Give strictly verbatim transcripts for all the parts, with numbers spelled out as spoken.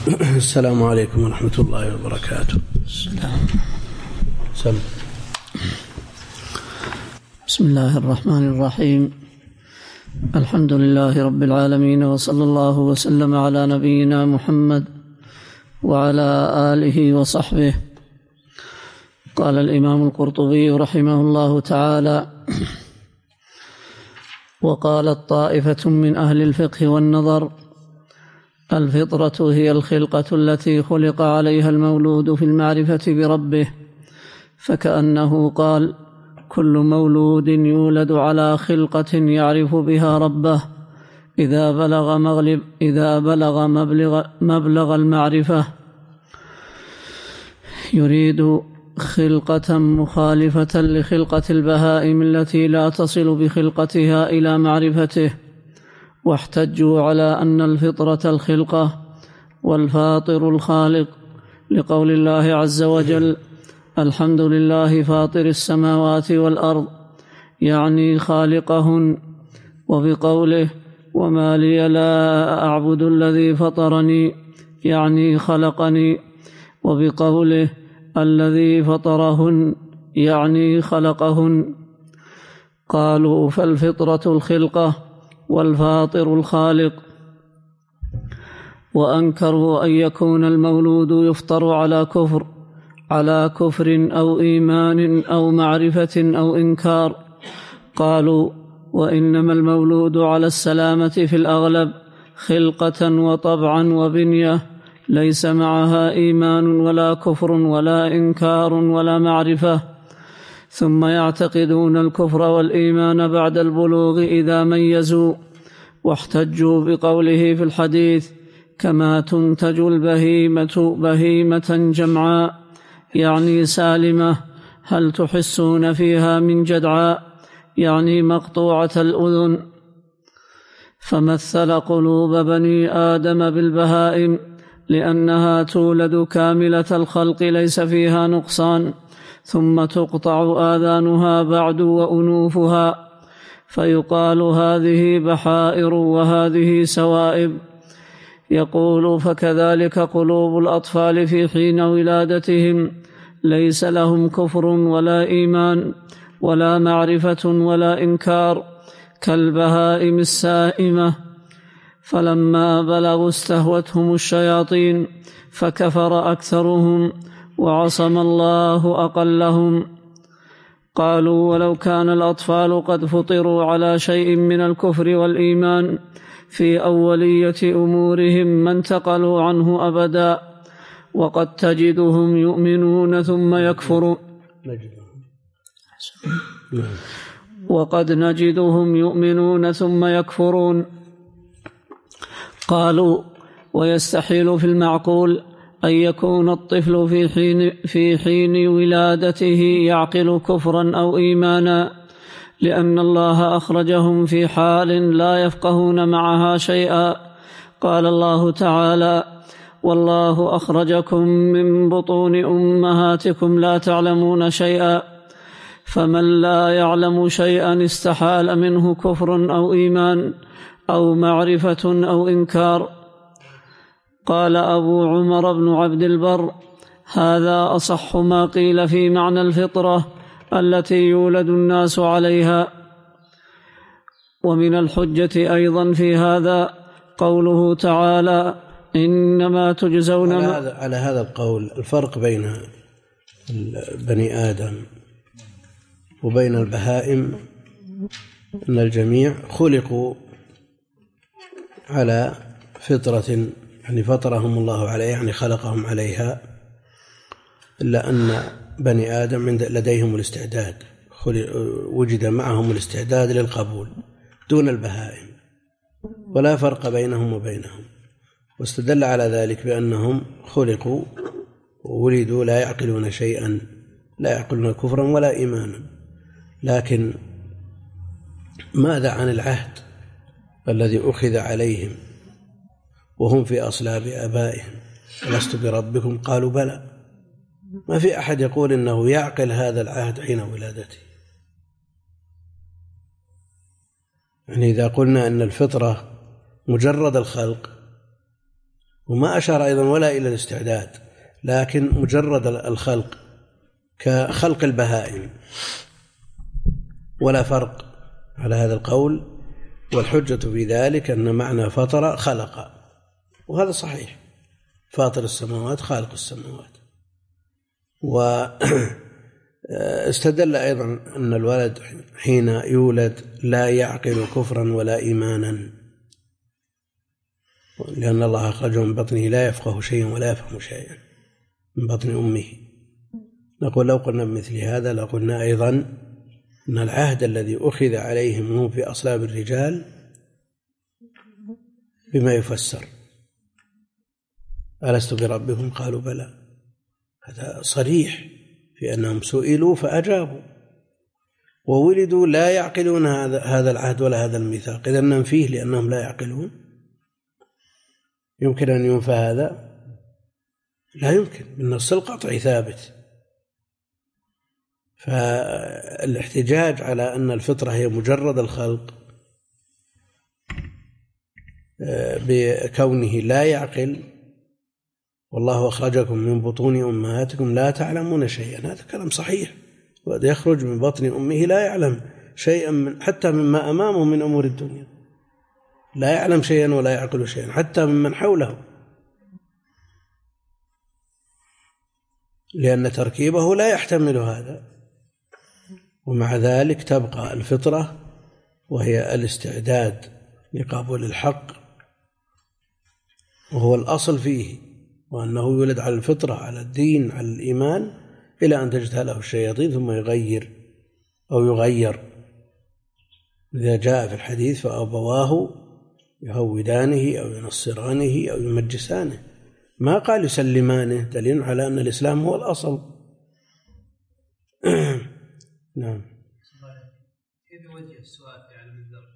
السلام عليكم ورحمة الله وبركاته. السلام. سلام. بسم الله الرحمن الرحيم. الحمد لله رب العالمين، وصلى الله وسلم على نبينا محمد وعلى آله وصحبه. قال الإمام القرطبي رحمه الله تعالى: وقالت طائفة من أهل الفقه والنظر: الفطرة هي الخلقة التي خلق عليها المولود في المعرفة بربه، فكأنه قال: كل مولود يولد على خلقة يعرف بها ربه إذا بلغ مغلب إذا بلغ مبلغ, مبلغ المعرفة، يريد خلقة مخالفة لخلقة البهائم التي لا تصل بخلقتها إلى معرفته. واحتجوا على أن الفطرة الخلقة والفاطر الخالق، لقول الله عز وجل: الحمد لله فاطر السماوات والأرض، يعني خالقهن، وبقوله: وما لي لا أعبد الذي فطرني، يعني خلقني، وبقوله: الذي فطرهن، يعني خلقهن. قالوا: فالفطرة الخلقة والفاطر الخالق. وأنكروا أن يكون المولود يفطر على كفر على كفر أو إيمان أو معرفة أو إنكار. قالوا: وإنما المولود على السلامة في الأغلب خلقة وطبعا وبنية، ليس معها إيمان ولا كفر ولا إنكار ولا معرفة، ثم يعتقدون الكفر والإيمان بعد البلوغ إذا ميزوا. واحتجوا بقوله في الحديث: كما تنتج البهيمة بهيمة جمعاء، يعني سالمة، هل تحسون فيها من جدعاء، يعني مقطوعة الأذن. فمثل قلوب بني آدم بالبهائم لأنها تولد كاملة الخلق ليس فيها نقصان، ثم تقطع آذانها بعد وأنوفها، فيقال هذه بحائر وهذه سوائب. يقول: فكذلك قلوب الأطفال في حين ولادتهم ليس لهم كفر ولا إيمان ولا معرفة ولا إنكار كالبهائم السائمة، فلما بلغوا استهوتهم الشياطين فكفر أكثرهم وعصم الله أقلهم. قالوا: ولو كان الأطفال قد فطروا على شيء من الكفر والإيمان في أولية أمورهم ما انتقلوا عنه أبدا، وقد تجدهم يؤمنون ثم يكفرون وقد نجدهم يؤمنون ثم يكفرون. قالوا: ويستحيل في المعقول أن يكون الطفل في حين, في حين ولادته يعقل كفرا أو إيمانا، لأن الله أخرجهم في حال لا يفقهون معها شيئا. قال الله تعالى: والله أخرجكم من بطون أمهاتكم لا تعلمون شيئا. فمن لا يعلم شيئا استحال منه كفر أو إيمان أو معرفة أو إنكار. قال أبو عمر بن عبد البر: هذا أصح ما قيل في معنى الفطرة التي يولد الناس عليها. ومن الحجة أيضا في هذا قوله تعالى: إنما تجزون على هذا, على هذا القول الفرق بين بني آدم وبين البهائم أن الجميع خلقوا على فطرة، يعني فطرهم الله عليها، يعني خلقهم عليها، إلا أن بني آدم لديهم الاستعداد، وجد معهم الاستعداد للقبول دون البهائم، ولا فرق بينهم وبينهم. واستدل على ذلك بأنهم خلقوا وولدوا لا يعقلون شيئا، لا يعقلون كفرا ولا إيمانا. لكن ماذا عن العهد الذي أخذ عليهم وهم في أصلاب آبائهم؟ ألست بربكم؟ قالوا بلى. ما في أحد يقول إنه يعقل هذا العهد حين ولادته. يعني إذا قلنا أن الفطرة مجرد الخلق وما أشار أيضا ولا إلى الاستعداد، لكن مجرد الخلق كخلق البهائم، ولا فرق على هذا القول. والحجة في ذلك أن معنى فطر خلق، وهذا صحيح، فاطر السماوات خالق السماوات. واستدل أيضا أن الولد حين يولد لا يعقل كفرا ولا إيمانا، لأن الله أخرجه من بطنه لا يفقه شيئا ولا يفهم شيئا من بطن أمه. نقول لو قلنا بمثل هذا لقلنا أيضا أن العهد الذي أخذ عليهم هم في أصلاب الرجال بما يفسر ألست بربكم قالوا بلى، هذا صريح في أنهم سئلوا فأجابوا، وولدوا لا يعقلون هذا هذا العهد ولا هذا الميثاق، إذا ننفيه لأنهم لا يعقلون. يمكن أن ينفى هذا؟ لا يمكن، بالنص القطعي ثابت. فالاحتجاج على أن الفطرة هي مجرد الخلق بكونه لا يعقل، والله أخرجكم من بطون أمهاتكم لا تعلمون شيئا، هذا كلام صحيح. يخرج من بطن أمه لا يعلم شيئا من حتى مما أمامه من أمور الدنيا، لا يعلم شيئا ولا يعقل شيئا حتى ممن حوله، لأن تركيبه لا يحتمل هذا. ومع ذلك تبقى الفطرة وهي الاستعداد لقبول الحق، وهو الأصل فيه، وأنه يولد على الفطرة على الدين على الإيمان إلى أن تجتاله الشياطين ثم يغير أو يغير. إذا جاء في الحديث فأبواه يهودانه أو ينصرانه أو يمجسانه، ما قال يسلمانه، دليل على أن الإسلام هو الأصل. نعم. كيف وجه السؤال يعني من ذلك؟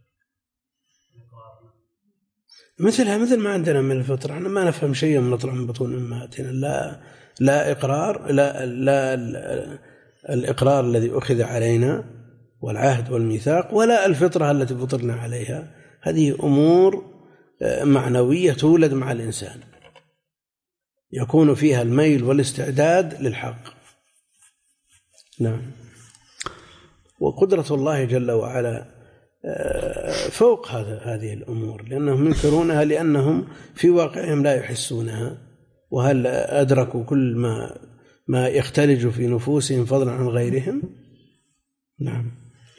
مثلها مثل ما عندنا من الفطرة، احنا ما نفهم شيئا من نطلع من بطون أمهاتنا، لا لا إقرار، لا لا الإقرار الذي أخذ علينا والعهد والميثاق، ولا الفطرة التي فطرنا عليها. هذه أمور معنوية تولد مع الإنسان، يكون فيها الميل والاستعداد للحق. نعم. وقدرة الله جل وعلا فوق هذا هذه الأمور، لأنهم ينكرونها لأنهم في واقعهم لا يحسونها، وهل أدركوا كل ما ما يختلج في نفوسهم فضلا عن غيرهم. نعم.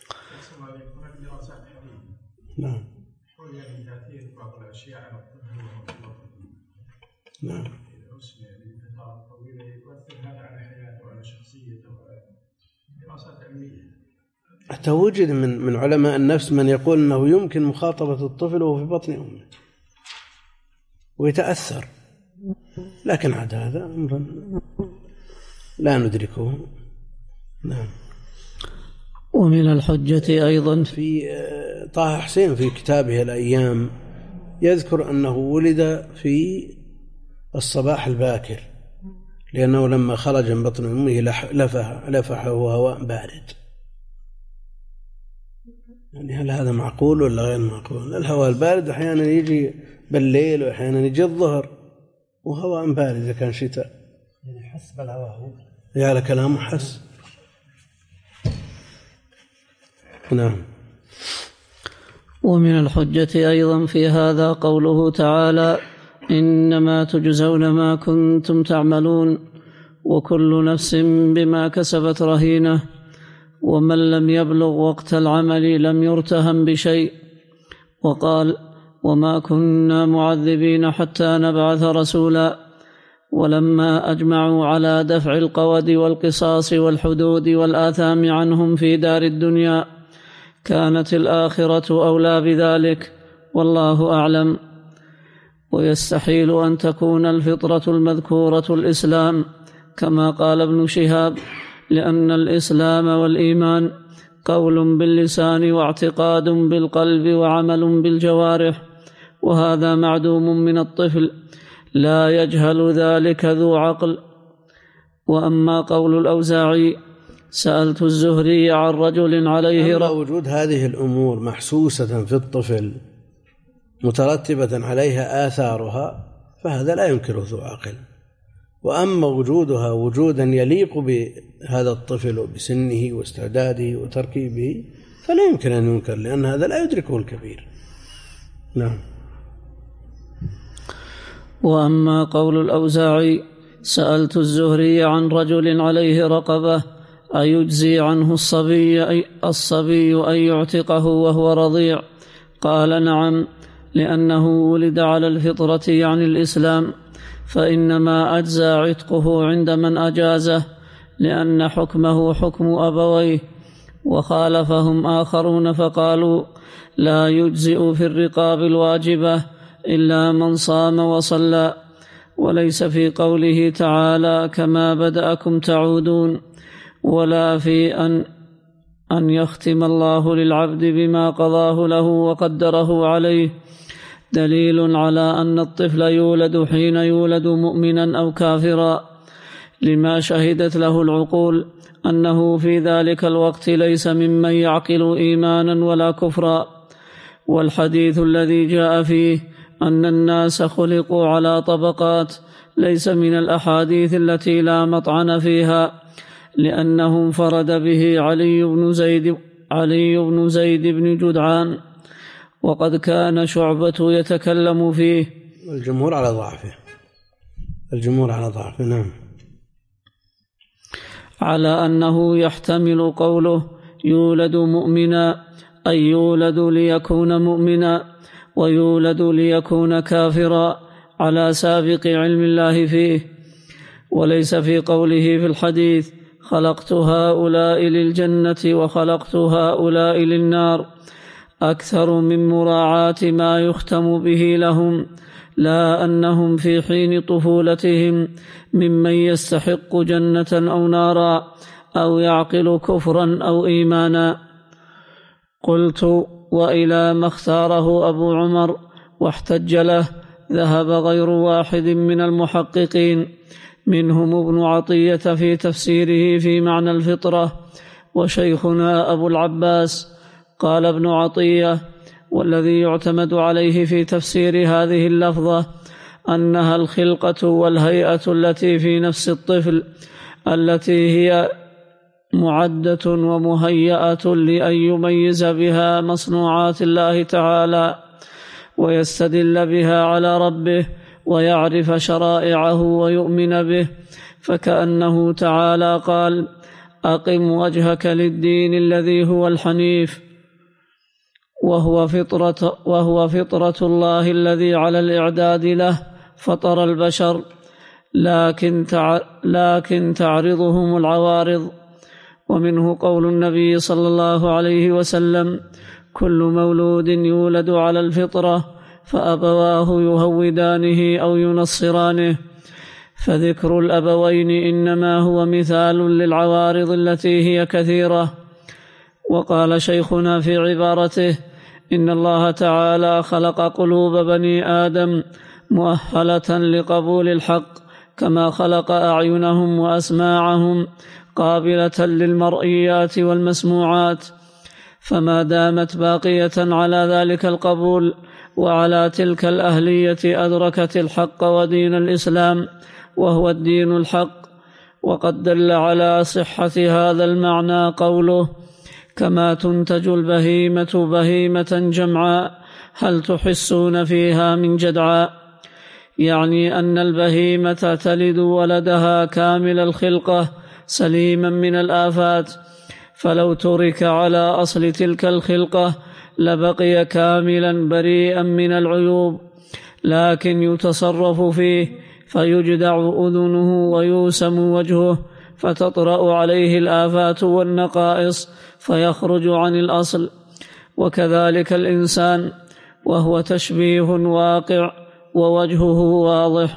نعم. نعم. حتى وجد من من علماء النفس من يقول أنه يمكن مخاطبة الطفل وهو في بطن أمه ويتأثر، لكن عاد هذا لا ندركه. نعم. ومن الحجة أيضا في طه حسين في كتابه الأيام يذكر أنه ولد في الصباح الباكر، لأنه لما خرج من بطن أمه لفح لفحه هواء بارد. يعني هل هذا معقول ولا غير معقول؟ الهواء البارد أحيانا يجي بالليل وأحيانا يجي الظهر، وهواء بارد إذا كان شتاء، يعني حس بالهواء هو يا لكلام حس. نعم. ومن الحجة أيضا في هذا قوله تعالى إنما تجزون ما كنتم تعملون وكل نفس بما كسبت رهينة، ومن لم يبلغ وقت العمل لم يرتهم بشيء. وقال وما كنا معذبين حتى نبعث رسولا. ولما أجمعوا على دفع القود والقصاص والحدود والآثام عنهم في دار الدنيا كانت الآخرة أولى بذلك، والله أعلم. ويستحيل أن تكون الفطرة المذكورة الإسلام كما قال ابن شهاب، لأن الإسلام والإيمان قول باللسان واعتقاد بالقلب وعمل بالجوارح، وهذا معدوم من الطفل لا يجهل ذلك ذو عقل. وأما قول الأوزاعي سألت الزهري عن رجل عليه أما وجود هذه الأمور محسوسة في الطفل مترتبة عليها آثارها فهذا لا ينكره ذو عقل. وأما وجودها وجودا يليق بهذا الطفل وبسنه واستعداده وتركيبه فلا يمكن أن ينكر، لأن هذا لا يدركه الكبير. نعم. وأما قول الأوزاعي: سألت الزهري عن رجل عليه رقبة أيجزي عنه الصبي أي الصبي أن يعتقه وهو رضيع؟ قال: نعم، لأنه ولد على الفطرة يعني الإسلام، فإنما أجزى عتقه عند من أجازه، لأن حكمه حكم أبويه. وخالفهم آخرون فقالوا: لا يجزئ في الرقاب الواجبة إلا من صام وصلى، وليس في قوله تعالى: كما بدأكم تعودون، ولا في أن أن يختم الله للعبد بما قضاه له وقدره عليه دليل على أن الطفل يولد حين يولد مؤمنا أو كافرا، لما شهدت له العقول أنه في ذلك الوقت ليس ممن يعقل إيمانا ولا كفرا. والحديث الذي جاء فيه أن الناس خلقوا على طبقات ليس من الأحاديث التي لا مطعن فيها، لأنه انفرد به علي بن زيد علي بن زيد بن جدعان، وقد كان شعبة يتكلم فيه. الجمهور على ضعفه الجمهور على ضعفه نعم. على أنه يحتمل قوله يولد مؤمنا أي يولد ليكون مؤمنا، ويولد ليكون كافرا، على سابق علم الله فيه. وليس في قوله في الحديث: خلقت هؤلاء للجنة وخلقت هؤلاء للنار، أكثر من مراعاة ما يختم به لهم، لا أنهم في حين طفولتهم ممن يستحق جنة أو نارا أو يعقل كفرا أو إيمانا. قلت: وإلى ما اختاره أبو عمر واحتج له ذهب غير واحد من المحققين، منهم ابن عطية في تفسيره في معنى الفطرة، وشيخنا أبو العباس. قال ابن عطية: والذي يعتمد عليه في تفسير هذه اللفظة أنها الخلقة والهيئة التي في نفس الطفل، التي هي معدة ومهيئة لأن يميز بها مصنوعات الله تعالى ويستدل بها على ربه ويعرف شرائعه ويؤمن به، فكأنه تعالى قال: أقم وجهك للدين الذي هو الحنيف، وهو فطرة, وهو فطرة الله الذي على الإعداد له فطر البشر، لكن, تع... لكن تعرضهم العوارض. ومنه قول النبي صلى الله عليه وسلم: كل مولود يولد على الفطرة فأبواه يهودانه أو ينصرانه. فذكر الأبوين إنما هو مثال للعوارض التي هي كثيرة. وقال شيخنا في عبارته: إن الله تعالى خلق قلوب بني آدم مؤهلة لقبول الحق، كما خلق أعينهم وأسماعهم قابلة للمرئيات والمسموعات، فما دامت باقية على ذلك القبول وعلى تلك الأهلية أدركت الحق ودين الإسلام، وهو الدين الحق. وقد دل على صحة هذا المعنى قوله: كما تنتج البهيمة بهيمة جمعاء هل تحسون فيها من جدعاء، يعني أن البهيمة تلد ولدها كامل الخلقة سليما من الآفات، فلو ترك على أصل تلك الخلقة لبقي كاملا بريئا من العيوب، لكن يتصرف فيه فيجدع أذنه ويوسم وجهه فتطرأ عليه الآفات والنقائص فيخرج عن الأصل. وكذلك الإنسان، وهو تشبيه واقع ووجهه واضح.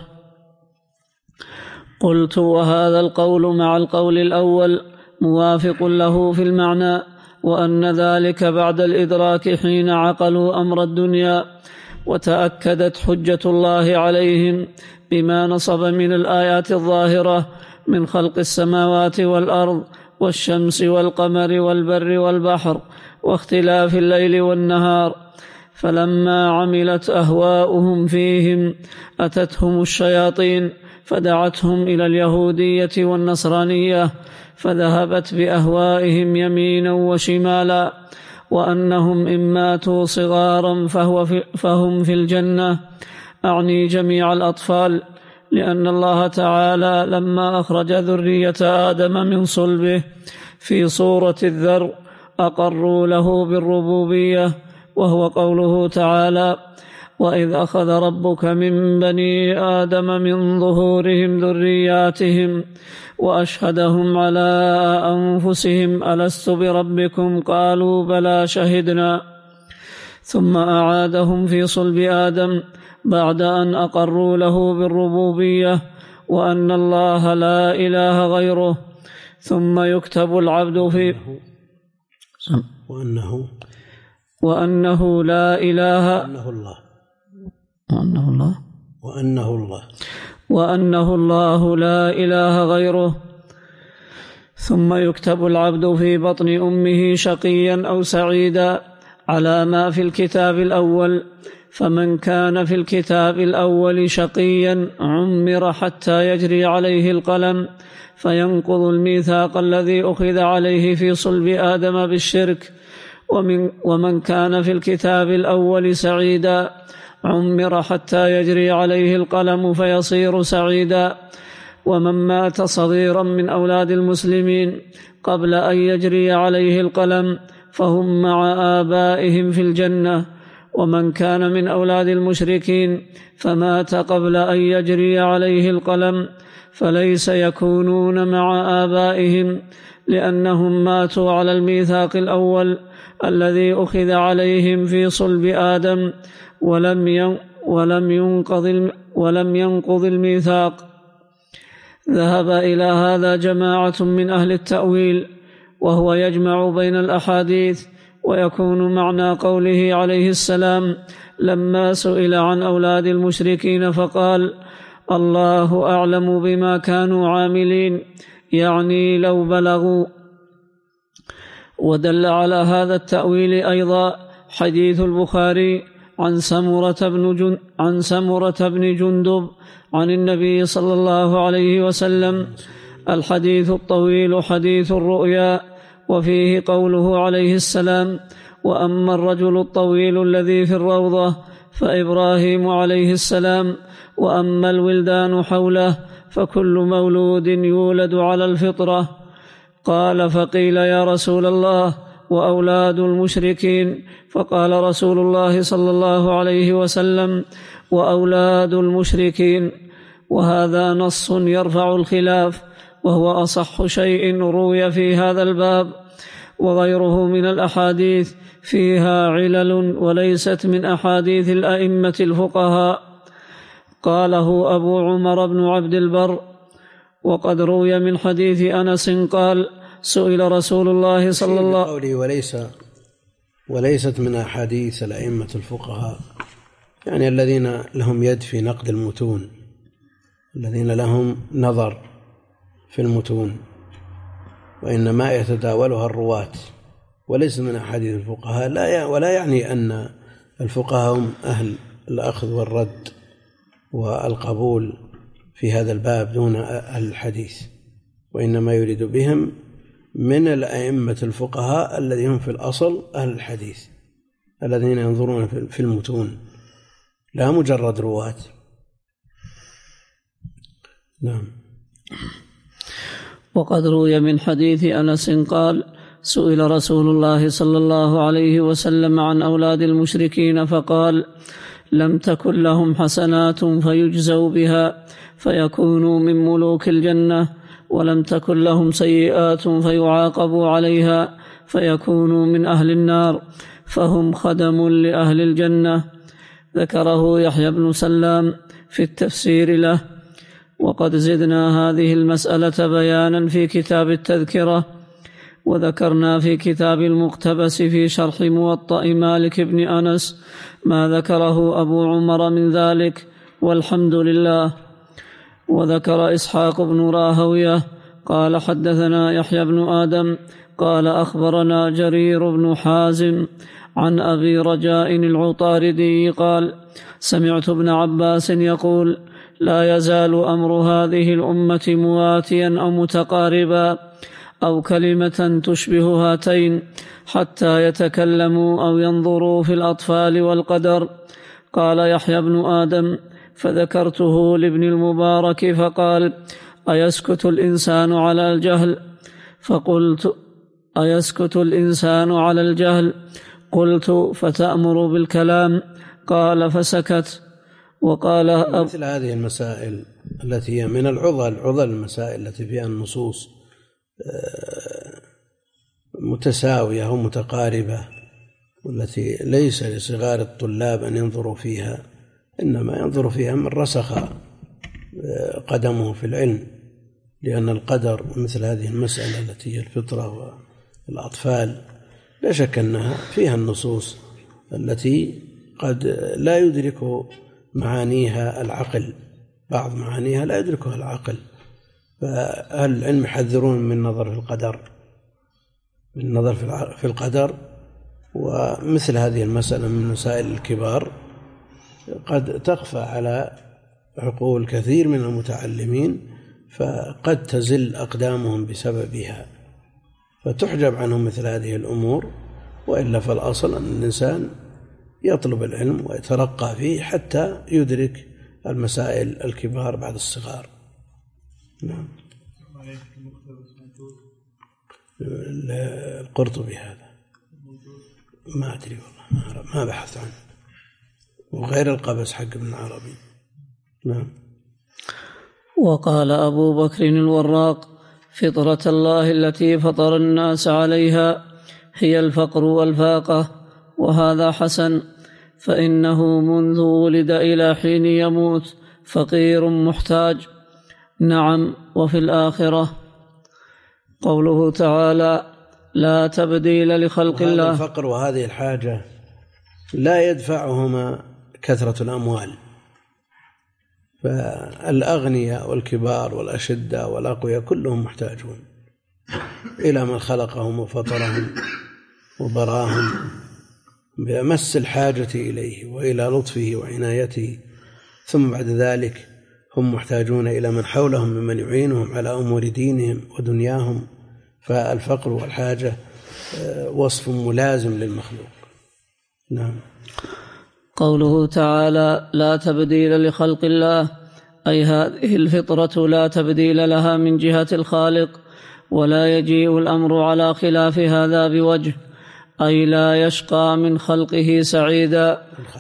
قلت: وهذا القول مع القول الأول موافق له في المعنى، وأن ذلك بعد الإدراك حين عقلوا أمر الدنيا وتأكدت حجة الله عليهم بما نصب من الآيات الظاهرة من خلق السماوات والأرض والشمس والقمر والبر والبحر واختلاف الليل والنهار، فلما عملت أهواؤهم فيهم أتتهم الشياطين فدعتهم إلى اليهودية والنصرانية فذهبت بأهوائهم يمينا وشمالا، وأنهم إن ماتوا صغارا فهو في فهم في الجنة، أعني جميع الأطفال، لأن الله تعالى لما أخرج ذرية آدم من صلبه في صورة الذر أقروا له بالربوبية، وهو قوله تعالى: وإذ أخذ ربك من بني آدم من ظهورهم ذرياتهم وأشهدهم على أنفسهم ألست بربكم قالوا بلى شهدنا، ثم أعادهم في صلب آدم بعد أن أقروا له بالربوبية وأن الله لا إله غيره، ثم يكتب العبد في وأنه وأنه لا إله وأنه الله وأنه الله وأنه الله وأنه الله لا إله غيره، ثم يكتب العبد في بطن أمه شقيا أو سعيدا على ما في الكتاب الأول، فمن كان في الكتاب الأول شقيا عمر حتى يجري عليه القلم فينقض الميثاق الذي أخذ عليه في صلب آدم بالشرك، ومن, ومن كان في الكتاب الأول سعيدا عمر حتى يجري عليه القلم فيصير سعيدا، ومن مات صغيرا من أولاد المسلمين قبل أن يجري عليه القلم فهم مع آبائهم في الجنة، ومن كان من أولاد المشركين فمات قبل أن يجري عليه القلم فليس يكونون مع آبائهم، لأنهم ماتوا على الميثاق الأول الذي أخذ عليهم في صلب آدم ولم ولم ينقض ولم ينقض الميثاق. ذهب إلى هذا جماعة من أهل التأويل، وهو يجمع بين الأحاديث، ويكون معنى قوله عليه السلام لما سئل عن أولاد المشركين فقال: الله أعلم بما كانوا عاملين، يعني لو بلغوا. ودل على هذا التأويل أيضا حديث البخاري عن سمرة بن جن عن سمرة بن جندب عن النبي صلى الله عليه وسلم، الحديث الطويل حديث الرؤيا، وفيه قوله عليه السلام: وأما الرجل الطويل الذي في الروضة فإبراهيم عليه السلام، وأما الولدان حوله فكل مولود يولد على الفطرة. قال: فقيل يا رسول الله وأولاد المشركين؟ فقال رسول الله صلى الله عليه وسلم: وأولاد المشركين. وهذا نص يرفع الخلاف، وهو أصح شيء روي في هذا الباب، وغيره من الأحاديث فيها علل وليست من أحاديث الأئمة الفقهاء. قاله أبو عمر بن عبد البر. وقد روي من حديث أنس قال: سئل رسول الله صلى الله عليه وسلم وليس وليست من أحاديث الأئمة الفقهاء، يعني الذين لهم يد في نقد المتون، الذين لهم نظر في المتون، وإنما يتداولها الرواة، وليس من أحاديث الفقهاء. لا ولا يعني أن الفقهاء هم أهل الأخذ والرد والقبول في هذا الباب دون أهل الحديث، وإنما يريد بهم من الأئمة الفقهاء الذين هم في الأصل أهل الحديث، الذين ينظرون في المتون، لا مجرد رواة. نعم. وقد روي من حديث أنس قال: سئل رسول الله صلى الله عليه وسلم عن أولاد المشركين فقال: لم تكن لهم حسنات فيجزوا بها فيكونوا من ملوك الجنة، ولم تكن لهم سيئات فيعاقبوا عليها فيكونوا من أهل النار، فهم خدم لأهل الجنة. ذكره يحيى بن سلام في التفسير له. وقد زدنا هذه المسألة بيانا في كتاب التذكرة، وذكرنا في كتاب المقتبس في شرح موطأ مالك بن أنس ما ذكره أبو عمر من ذلك، والحمد لله. وذكر إسحاق بن راهويه قال حدثنا يحيى بن آدم قال أخبرنا جرير بن حازم عن أبي رجاء العطاردي قال سمعت ابن عباس يقول لا يزال أمر هذه الأمة مواتيا أو متقاربا أو كلمة تشبه هاتين حتى يتكلموا أو ينظروا في الأطفال والقدر. قال يحيى بن آدم فذكرته لابن المبارك فقال أيسكت الإنسان على الجهل؟ فقلت أيسكت الإنسان على الجهل؟ قلت فتأمر بالكلام؟ قال فسكت. وقال مثل هذه المسائل التي هي من العضل عضل المسائل التي فيها النصوص متساوية أو متقاربة والتي ليس لصغار الطلاب أن ينظروا فيها، إنما ينظر فيها من رسخ قدمه في العلم، لأن القدر مثل هذه المسألة التي هي الفطرة والأطفال لا شك أنها فيها النصوص التي قد لا يدرك معانيها العقل، بعض معانيها لا يدركها العقل، فأهل العلم يحذرون من النظر في القدر من النظر في القدر ومثل هذه المسألة من مسائل الكبار قد تخفى على عقول كثير من المتعلمين، فقد تزل أقدامهم بسببها، فتحجب عنهم مثل هذه الأمور، وإلا فالأصل أن الإنسان يطلب العلم ويترقى فيه حتى يدرك المسائل الكبار بعد الصغار. نعم. القرطبي هذا ما أدري والله، ما بحثت عنه، وغير القبس حق ابن العربي. نعم. وقال أبو بكر الوراق فطرة الله التي فطر الناس عليها هي الفقر والفاقة، وهذا حسن، فإنه منذ ولد إلى حين يموت فقير محتاج. نعم. وفي الآخرة قوله تعالى لا تبديل لخلق الله. هذا الفقر وهذه الحاجة لا يدفعهما كثرة الأموال، فالأغنياء والكبار والأشداء والأقوياء كلهم محتاجون إلى من خلقهم وفطرهم وبراهم بأمس الحاجة إليه وإلى لطفه وعنايته، ثم بعد ذلك هم محتاجون إلى من حولهم ممن يعينهم على أمور دينهم ودنياهم، فالفقر والحاجة وصف ملازم للمخلوق. نعم. قوله تعالى لا تبديل لخلق الله، أي هذه الفطرة لا تبديل لها من جهة الخالق، ولا يجيء الأمر على خلاف هذا بوجه، أي لا يشقى من خلقه سعيدا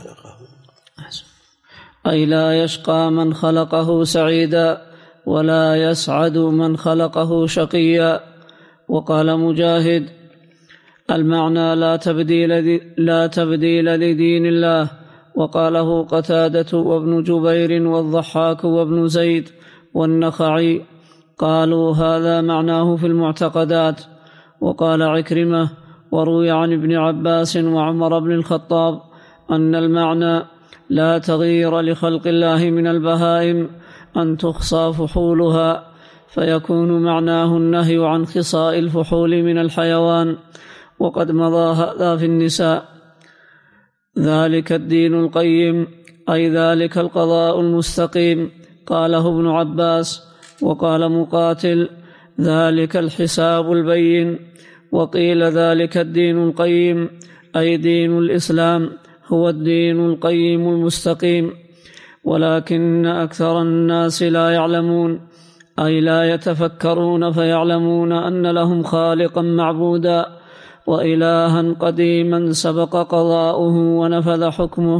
أي لا يشقى من خلقه سعيدا ولا يسعد من خلقه شقيا. وقال مجاهد المعنى لا تبديل, لا تبديل لدين الله. وقاله قتادة وابن جبير والضحاك وابن زيد والنخعي، قالوا هذا معناه في المعتقدات. وقال عكرمة وروي عن ابن عباس وعمر بن الخطاب أن المعنى لا تغيير لخلق الله من البهائم أن تخصى فحولها، فيكون معناه النهي عن خصاء الفحول من الحيوان، وقد مضى هذا في النساء. ذلك الدين القيم، أي ذلك القضاء المستقيم، قاله ابن عباس. وقال مقاتل ذلك الحساب البين. وقيل ذلك الدين القيم أي دين الإسلام هو الدين القيم المستقيم، ولكن أكثر الناس لا يعلمون، أي لا يتفكرون فيعلمون أن لهم خالقا معبودا وإلها قديما سبق قضاؤه ونفذ حكمه.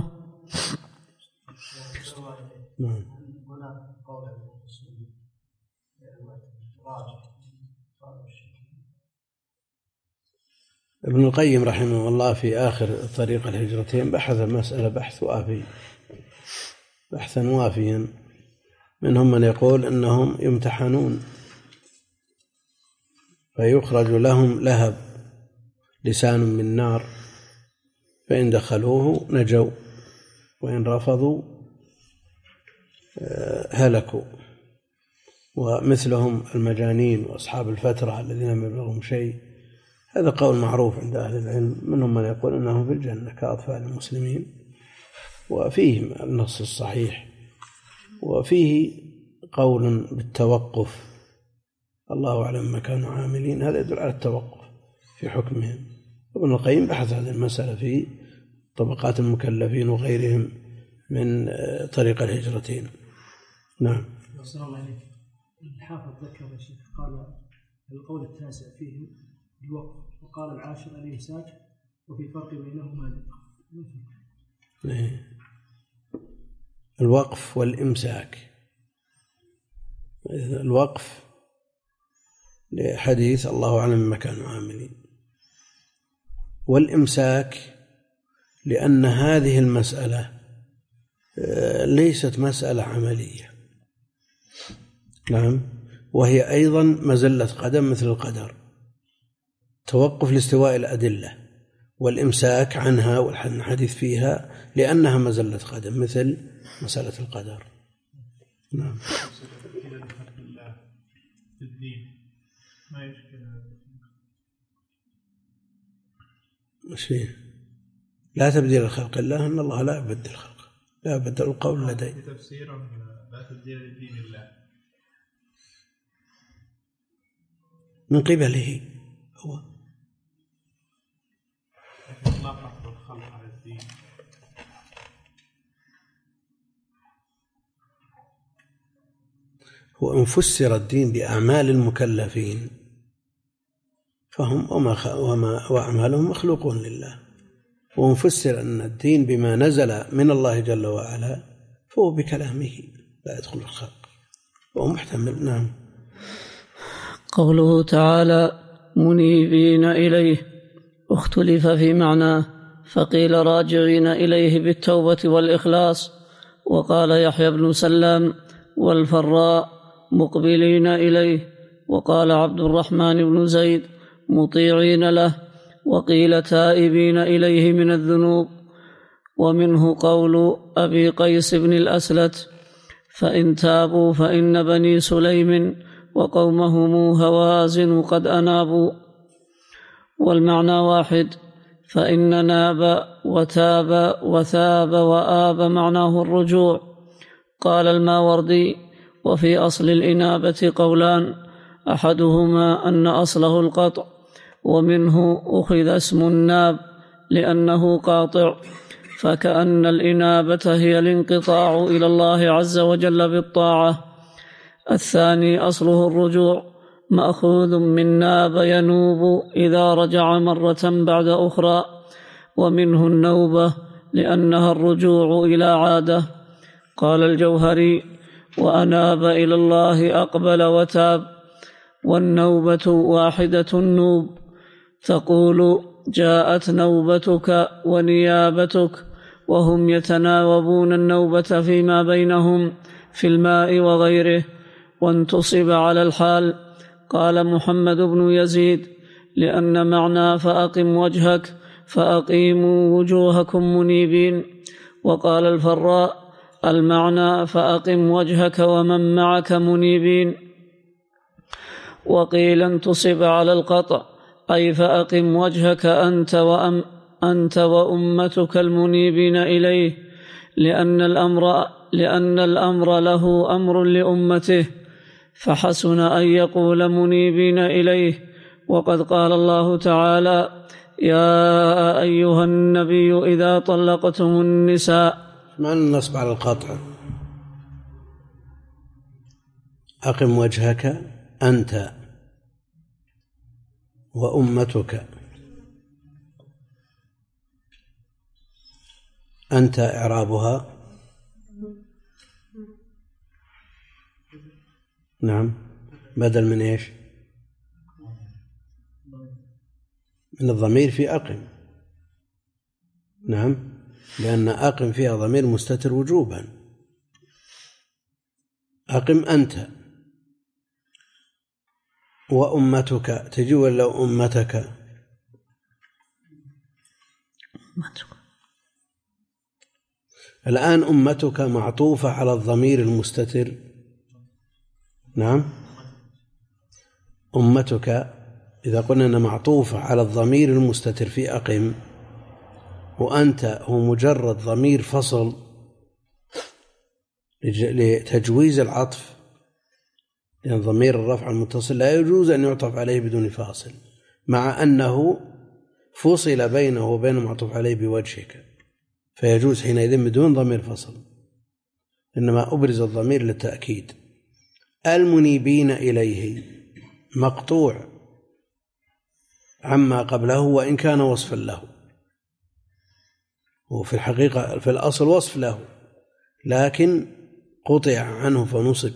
ابن القيم رحمه الله في آخر طريق الهجرتين بحث المسألة بحث وافي بحثا وافيا، منهم من يقول أنهم يمتحنون فيخرج لهم لهب لسان من نار، فإن دخلوه نجوا وإن رفضوا هلكوا. ومثلهم المجانين وأصحاب الفترة الذين لم يبلغهم شيء. هذا قول معروف عند أهل العلم، منهم من يقول أنهم في الجنة كأطفال المسلمين، وفيه النص الصحيح، وفيه قول بالتوقف، الله أعلم ما كانوا عاملين، هذا يدل على التوقف في حكمهم. ابن القيم بحث هذه المسألة في طبقات المكلفين وغيرهم من طريق الهجرتين. نعم. أحسن الله عليك. الحافظ ذكر يا شيخ قال القول التاسع فيه الوقف، وقال العاشر الإمساك، وفي فرق بينهما دقة. الوقف والإمساك. الوقف لحديث الله أعلم ما كانوا عاملين، والإمساك لأن هذه المسألة ليست مسألة عملية. نعم. وهي أيضا مزلة قدم مثل القدر، توقف لاستواء الأدلة، والإمساك عنها والحديث فيها لأنها مزلة قدم مثل مسألة القدر. نعم. مش فيه لا تبديل الخلق الله، إن الله لا يبدل الخلق، لا يبدل القول لدي. تفسيرا لا تبديل لدين الله من قبله هو. لكن الله فضل الخلق على الدين. وإن فسر الدين بأعمال المكلفين فهم وما وما وأعمالهم مخلوقون لله، وإن فسر أن الدين بما نزل من الله جل وعلا فهو بكلامه لا يدخل الخلق، وهو محتمل. نعم. قوله تعالى منيبين إليه اختلف في معناه، فقيل راجعين إليه بالتوبة والإخلاص، وقال يحيى بن سلام والفراء مقبلين إليه، وقال عبد الرحمن بن زيد مطيعين له، وقيل تائبين إليه من الذنوب. ومنه قول أبي قيس بن الأسلت فإن تابوا فإن بني سليم وقومهم هوازن قد أنابوا، والمعنى واحد، فإن ناب وتاب وثاب وآب معناه الرجوع. قال الماوردي وفي أصل الإنابة قولان، أحدهما أن أصله القطع، ومنه أخذ اسم الناب لأنه قاطع، فكأن الإنابة هي الانقطاع إلى الله عز وجل بالطاعة. الثاني أصله الرجوع، مأخوذ من ناب ينوب إذا رجع مرة بعد أخرى، ومنه النوبة لأنها الرجوع إلى عادة. قال الجوهري وأناب إلى الله أقبل وتاب، والنوبة واحدة النوب، تقول جاءت نوبتك ونيابتك، وهم يتناوبون النوبة فيما بينهم في الماء وغيره، وانتصب على الحال. قال محمد بن يزيد لأن معنى فأقم وجهك فأقيموا وجوهكم منيبين. وقال الفراء المعنى فأقم وجهك ومن معك منيبين. وقيل انتصب على القطع أي فأقم وجهك أنت وأم أنت وأمتك المنيبين إليه، لأن الأمر لأن الأمر له أمر لأمته، فحسن أن يقول منيبين إليه. وقد قال الله تعالى يا أيها النبي إذا طلقتم النساء. ما النصب على القطع؟ أقم وجهك أنت وأمتك، أنت إعرابها نعم بدل من إيش؟ من الضمير في أقم. نعم، لأن أقم فيها ضمير مستتر وجوبا. أقم أنت وأمتك، تجي ولا أمتك؟ أمتك. الآن أمتك معطوفة على الضمير المستتر نعم. أمتك إذا قلنا أن معطوفة على الضمير المستتر في أقم، وأنت هو مجرد ضمير فصل لتجويز العطف، لأن ضمير الرفع المتصل لا يجوز أن يعطف عليه بدون فاصل، مع أنه فصل بينه وبين المعطوف عليه بوجهك، فيجوز حينئذ بدون ضمير فصل، إنما أبرز الضمير للتأكيد. المنيبين إليه مقطوع عما قبله وإن كان وصفا له، وفي الحقيقة في الأصل وصف له لكن قطع عنه فنصب.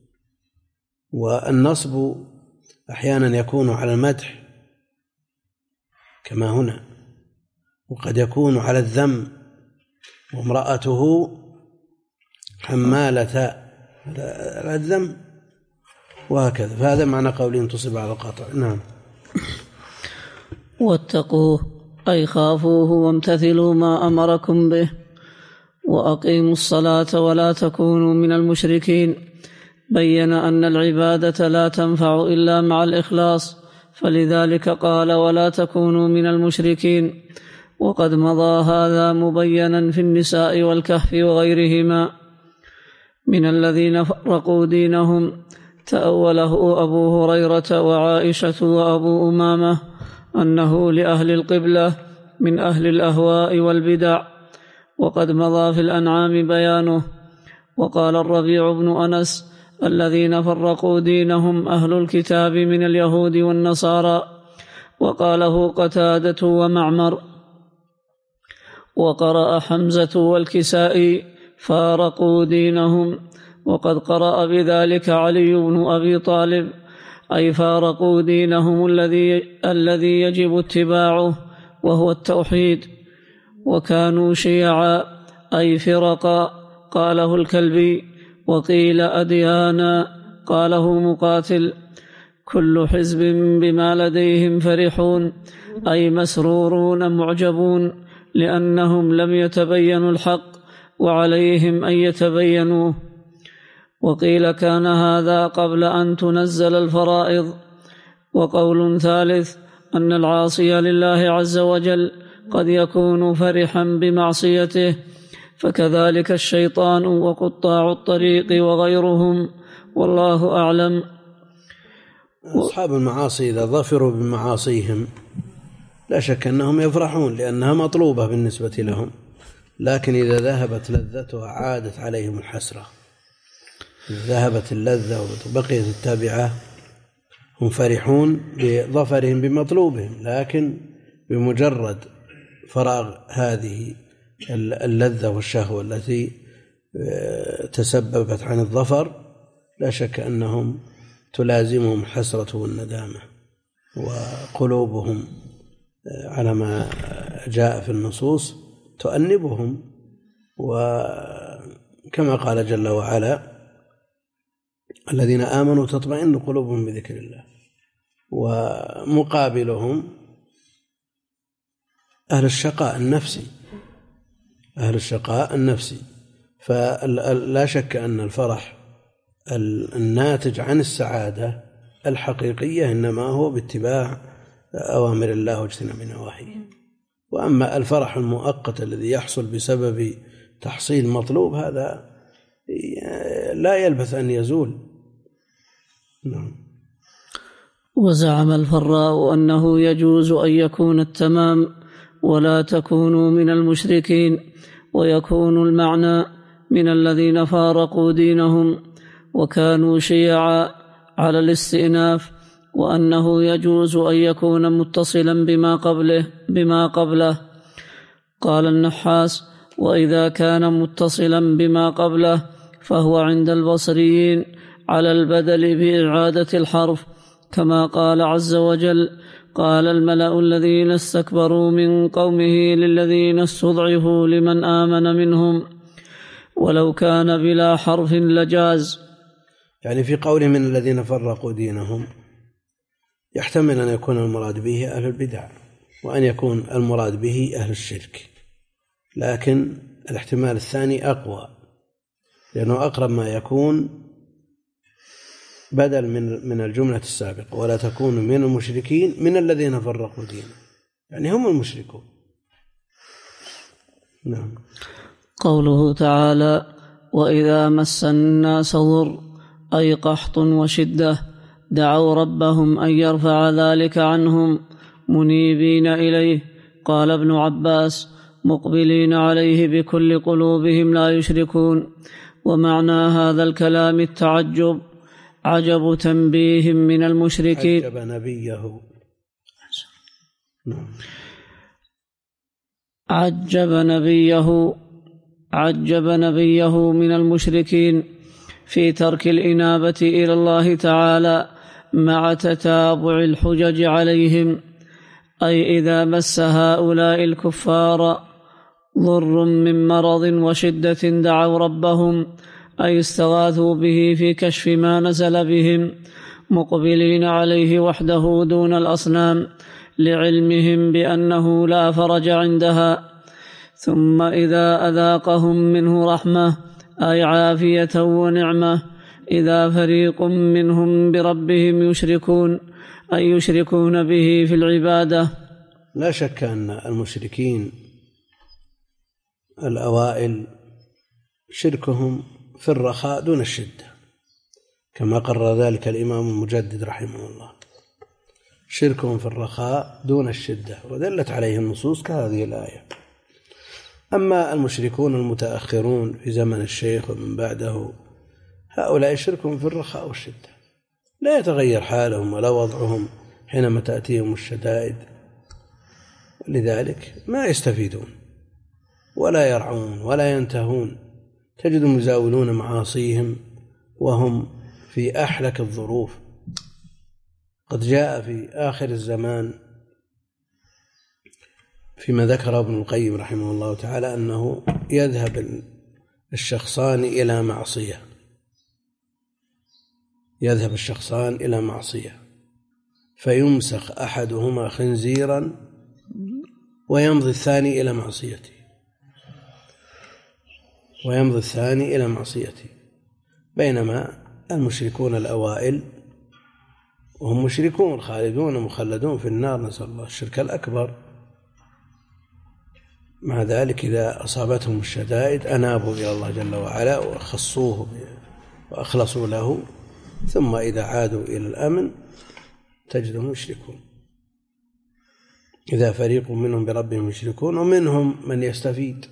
والنصب أحيانا يكون على المدح كما هنا، وقد يكون على الذم، وامرأته حمالة على الذم وهكذا، فهذا معنى قوله انتصب على القطع. نعم. واتقوه أي خافوه وامتثلوا ما أمركم به، وأقيموا الصلاة ولا تكونوا من المشركين. بين أن العبادة لا تنفع إلا مع الإخلاص، فلذلك قال ولا تكونوا من المشركين. وقد مضى هذا مبينا في النساء والكهف وغيرهما من الذين فرقوا دينهم. تأوله أبو هريرة وعائشة وأبو أمامة أنه لأهل القبلة من أهل الأهواء والبدع، وقد مضى في الأنعام بيانه. وقال الربيع بن أنس الذين فرقوا دينهم أهل الكتاب من اليهود والنصارى، وقاله قتادة ومعمر. وقرأ حمزة والكسائي فارقوا دينهم، وقد قرأ بذلك علي بن أبي طالب أي فارقوا دينهم الذي الذي يجب اتباعه وهو التوحيد. وكانوا شيعا أي فرقا قاله الكلبي، وقيل أديانا قاله مقاتل. كل حزب بما لديهم فرحون أي مسرورون معجبون، لأنهم لم يتبينوا الحق وعليهم أن يتبينوه. وقيل كان هذا قبل أن تنزل الفرائض. وقول ثالث أن العاصي لله عز وجل قد يكون فرحا بمعصيته، فكذلك الشيطان وقطاع الطريق وغيرهم، والله أعلم. أصحاب المعاصي إذا ظفروا بمعاصيهم لا شك أنهم يفرحون لأنها مطلوبة بالنسبة لهم، لكن إذا ذهبت لذتها عادت عليهم الحسرة. ذهبت اللذة وبقيت التابعة هم فرحون بظفرهم بمطلوبهم، لكن بمجرد فراغ هذه اللذة والشهوة التي تسببت عن الظفر لا شك أنهم تلازمهم حسرة والندامة، وقلوبهم على ما جاء في النصوص تؤنبهم. وكما قال جل وعلا الذين آمنوا تطمئن قلوبهم بذكر الله، ومقابلهم أهل الشقاء النفسي أهل الشقاء النفسي فلا شك أن الفرح الناتج عن السعادة الحقيقية إنما هو باتباع أوامر الله واجتناب نواهيه. وأما الفرح المؤقت الذي يحصل بسبب تحصيل مطلوب هذا لا يلبث أن يزول. نعم. وزعم الفراء أنه يجوز أن يكون التمام ولا تكونوا من المشركين، ويكون المعنى من الذين فارقوا دينهم وكانوا شيعا على الاستئناف، وأنه يجوز أن يكون متصلا بما قبله بما قبله. قال النحاس: وإذا كان متصلا بما قبله فهو عند البصريين على البدل بإعادة الحرف، كما قال عز وجل: قال الملأ الذين استكبروا من قومه للذين استضعفوا لمن آمن منهم ولو كان بلا حرف لجاز. يعني في قوله من الذين فرقوا دينهم يحتمل أن يكون المراد به أهل البدع، وأن يكون المراد به أهل الشرك، لكن الاحتمال الثاني أقوى، لأنه أقرب ما يكون بدل من من الجملة السابقة، ولا تكونوا من المشركين من الذين فرقوا دينهم، يعني هم المشركون. نعم. قوله تعالى: وإذا مس الناس ضر أي قحط وشدة دعوا ربهم أن يرفع ذلك عنهم منيبين إليه. قال ابن عباس: مقبلين عليه بكل قلوبهم لا يشركون. ومعنى هذا الكلام التعجب، عجب تنبيه من المشركين. عجب نبيه عجب نبيه عجب نبيه من المشركين في ترك الإنابة إلى الله تعالى مع تتابع الحجج عليهم، أي إذا مس هؤلاء الكفار ضر من مرض وشدة دعوا ربهم، أي استغاثوا به في كشف ما نزل بهم، مقبلين عليه وحده دون الأصنام، لعلمهم بأنه لا فرج عندها. ثم إذا أذاقهم منه رحمة أي عافية ونعمة، إذا فريق منهم بربهم يشركون، أي يشركون به في العبادة. لا شك أن المشركين الأوائل شركهم في الرخاء دون الشدة، كما قرر ذلك الإمام المجدد رحمه الله، شركهم في الرخاء دون الشدة، ودلت عليه النصوص كهذه الآية. أما المشركون المتأخرون في زمن الشيخ ومن بعده، هؤلاء شركهم في الرخاء والشدة، لا يتغير حالهم ولا وضعهم حينما تأتيهم الشدائد، لذلك ما يستفيدون ولا يرعون ولا ينتهون، تجدهم يزاولون معاصيهم وهم في أحلك الظروف. قد جاء في آخر الزمان فيما ذكر ابن القيم رحمه الله تعالى أنه يذهب الشخصان إلى معصية يذهب الشخصان إلى معصية فيمسخ أحدهما خنزيرا ويمضي الثاني إلى معصيته ويمضي الثاني إلى معصيته بينما المشركون الأوائل وهم مشركون خالدون مخلدون في النار، نسأل الله الشرك الأكبر، مع ذلك إذا أصابتهم الشدائد أنابوا إلى الله جل وعلا وخصوه وأخلصوا له، ثم إذا عادوا إلى الأمن تجدهم يشركون. إذا فريق منهم بربهم يشركون، ومنهم من يستفيد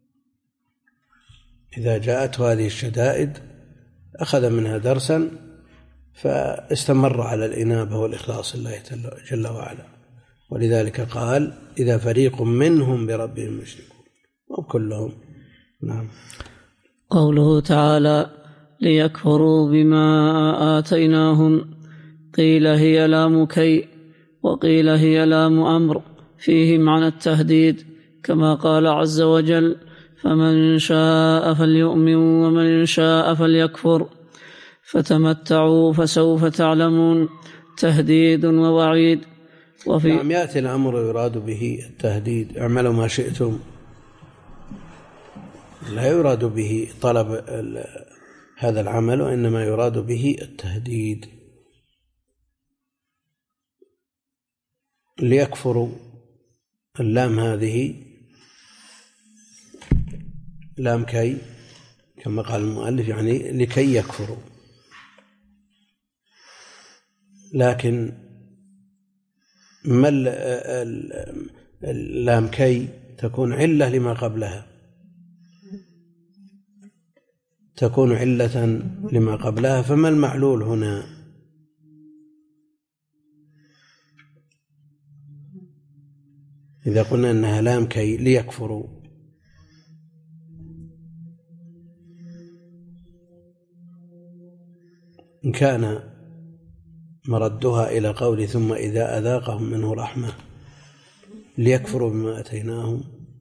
إذا جاءته هذه الشدائد أخذ منها درسا فاستمر على الإنابة والإخلاص لله جل وعلا، ولذلك قال إذا فريق منهم بربهم يشركون، وكلهم. نعم. قوله تعالى: ليكفروا بما آتيناهم، قيل هي لام كي وقيل هي لام أمر، فيه معنى التهديد، كما قال عز وجل: فمن شاء فليؤمن ومن شاء فليكفر، فتمتعوا فسوف تعلمون، تهديد ووعيد. وفي نعم، يأتي الأمر يراد به التهديد، اعملوا ما شئتم، لا يراد به طلب هذا العمل، وإنما يراد به التهديد. ليكفروا، اللام هذه لام كي كما قال المؤلف، يعني لكي يكفروا، لكن ما اللام كي تكون علة لما قبلها، تكون علة لما قبلها، فما المعلول هنا؟ إذا قلنا أنها لام كي ليكفروا، إن كان مردها إلى قول ثم إذا أذاقهم منه رحمة ليكفروا بما أتيناهم،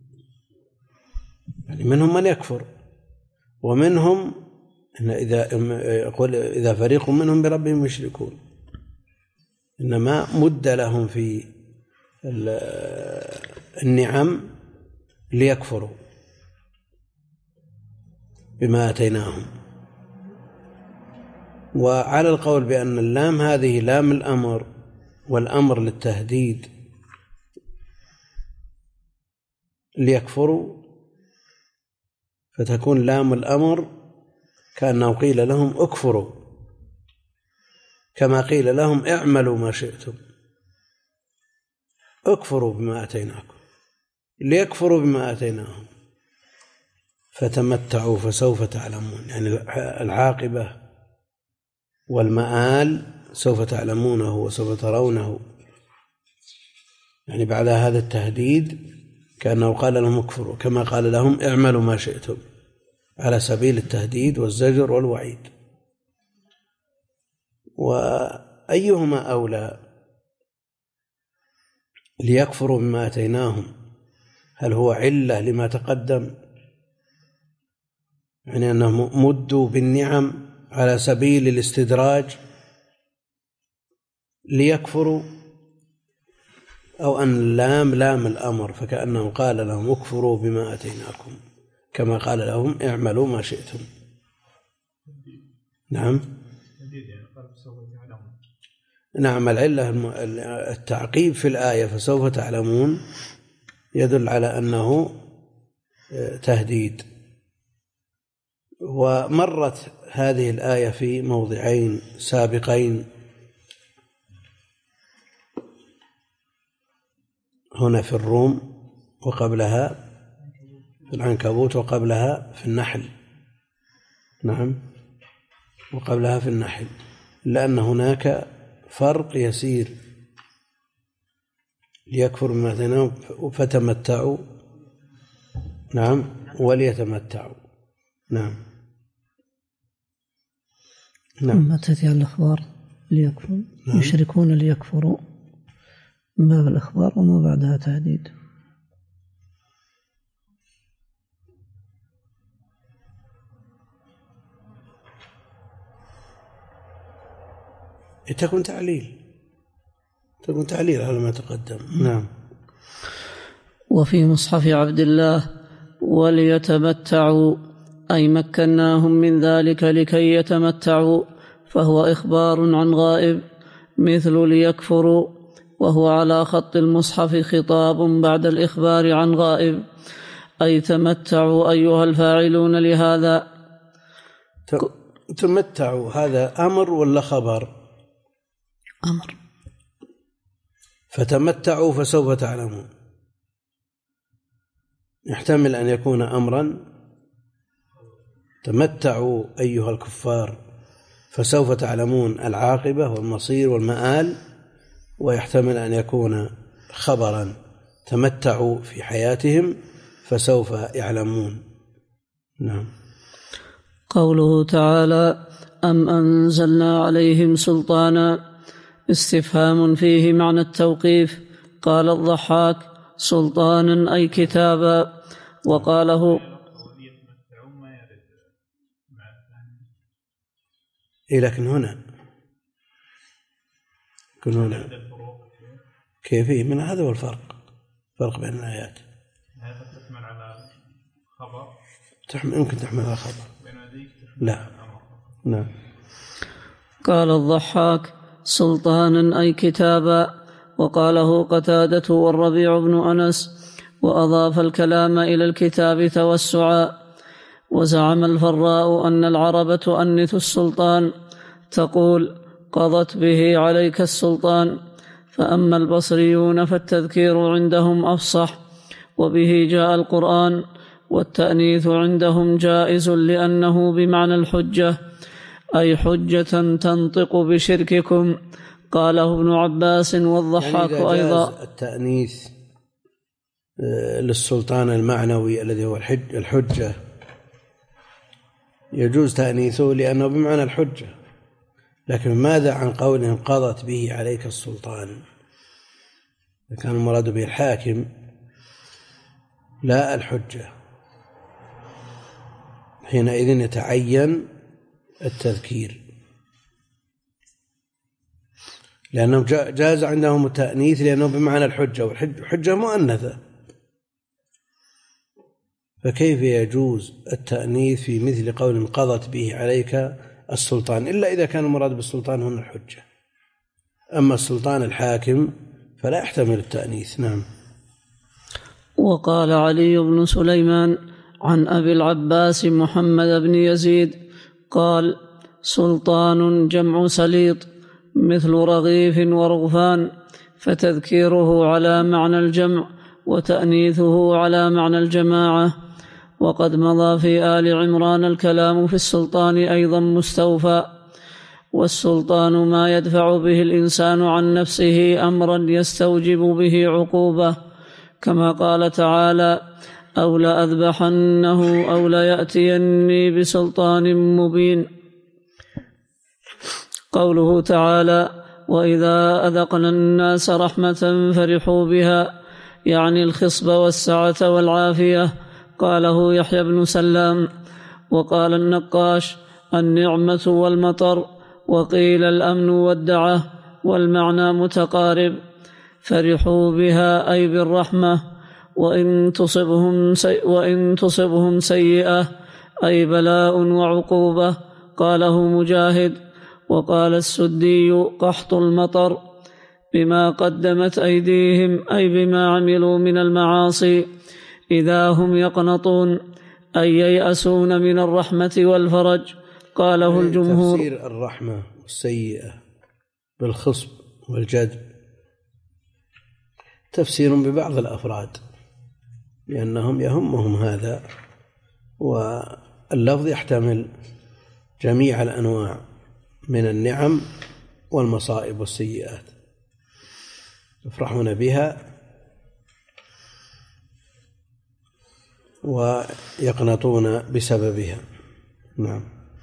يعني منهم من يكفر، ومنهم إن إذا يقول إذا فريق منهم بربهم يشركون، إنما مد لهم في النعم ليكفروا بما أتيناهم، وعلى القول بأن اللام هذه لام الأمر والأمر للتهديد ليكفروا، فتكون لام الأمر كأنه قيل لهم اكفروا، كما قيل لهم اعملوا ما شئتم، اكفروا بما آتيناكم، ليكفروا بما آتيناهم، فتمتعوا فسوف تعلمون. يعني العاقبة والمآل سوف تعلمونه وسوف ترونه. يعني بعد هذا التهديد كأنه قال لهم اكفروا، كما قال لهم اعملوا ما شئتم، على سبيل التهديد والزجر والوعيد. وأيهما أولى؟ ليكفروا بما آتيناهم، هل هو علة لما تقدم، يعني أنهم مدوا بالنعم على سبيل الاستدراج ليكفروا، أو أن اللام لام الأمر فكأنه قال لهم اكفروا بما آتيناكم كما قال لهم اعملوا ما شئتم؟ نعم نعم العلة التعقيب في الآية فسوف تعلمون يدل على أنه تهديد. ومرت هذه الآية في موضعين سابقين، هنا في الروم وقبلها في العنكبوت وقبلها في النحل. نعم وقبلها في النحل، لأن هناك فرق يسير. ليكفر بما آتيناهم فتمتعوا، نعم وليتمتعوا. نعم نعم ما تأتي على الأخبار ليكفروا، نعم. يشركون ليكفروا، ما بالأخبار وما بعدها تهديد. تكون تعليل تكون تعليل على ما تقدم. نعم. وفي مصحف عبد الله وليتمتعوا أي مكناهم من ذلك لكي يتمتعوا، فهو إخبار عن غائب مثل ليكفروا، وهو على خط المصحف خطاب بعد الإخبار عن غائب، أي تمتعوا أيها الفاعلون لهذا. تمتعوا هذا أمر ولا خبر؟ أمر. فتمتعوا فسوف تعلمون، يحتمل أن يكون أمرا، تمتعوا أيها الكفار فسوف تعلمون العاقبة والمصير والمآل، ويحتمل أن يكون خبرا، تمتعوا في حياتهم فسوف يعلمون. نعم. قوله تعالى أم أنزلنا عليهم سلطانا، استفهام فيه معنى التوقيف. قال الضحاك سلطانا أي كتابا، وقاله إيه لكن هنا كن هنا كيف من هذا هو الفرق، فرق بين الآيات. هذا تحمل على خبر، تحمل يمكن تحمل على خبر، لا. نعم. قال الضحاك سلطانا أي كتابا، وقاله قتادة والربيع بن أنس، وأضاف الكلام إلى الكتاب توسعا. وزعم الفراء أن العرب تؤنث السلطان، تقول قضت به عليك السلطان، فأما البصريون فالتذكير عندهم أفصح، وبه جاء القرآن، والتأنيث عندهم جائز لأنه بمعنى الحجة، أي حجة تنطق بشرككم. قاله ابن عباس والضحاك يعني أيضا. التأنيث للسلطان المعنوي الذي هو الحجة يجوز تأنيثه لأنه بمعنى الحجة، لكن ماذا عن قولهم قضت به عليك السلطان؟ كان المراد به الحاكم لا الحجة، حينئذ يتعين التذكير، لأنه جاز عندهم التأنيث لأنه بمعنى الحجة، والحجة مؤنثة، فكيف يجوز التأنيث في مثل قول قضت به عليك السلطان، إلا إذا كان المراد بالسلطان هنا الحجة. أما السلطان الحاكم فلا يحتمل التأنيث. نعم. وقال علي بن سليمان عن أبي العباس محمد بن يزيد قال: سلطان جمع سليط مثل رغيف ورغفان، فتذكيره على معنى الجمع وتأنيثه على معنى الجماعة. وقد مضى في آل عمران الكلام في السلطان أيضا مستوفى. والسلطان ما يدفع به الإنسان عن نفسه أمرا يستوجب به عقوبة، كما قال تعالى: أو لأذبحنه أو ليأتيني بسلطان مبين. قوله تعالى: وإذا أذقنا الناس رحمة فرحوا بها، يعني الخصب والسعة والعافية. قاله يحيى بن سلام. وقال النقاش: النعمة والمطر، وقيل الأمن والدعة، والمعنى متقارب. فرحوا بها أي بالرحمة، وإن تصبهم, سي وإن تصبهم سيئة أي بلاء وعقوبة. قاله مجاهد. وقال السدي: قحط المطر بما قدمت أيديهم أي بما عملوا من المعاصي، إذا هم يقنطون أي ييأسون من الرحمة والفرج. قاله الجمهور. تفسير الرحمة والسيئة بالخصب والجدب تفسير ببعض الأفراد، لأنهم يهمهم هذا، واللفظ يحتمل جميع الأنواع من النعم والمصائب والسيئات، يفرحون بها ويقنطون بسببها. نعم.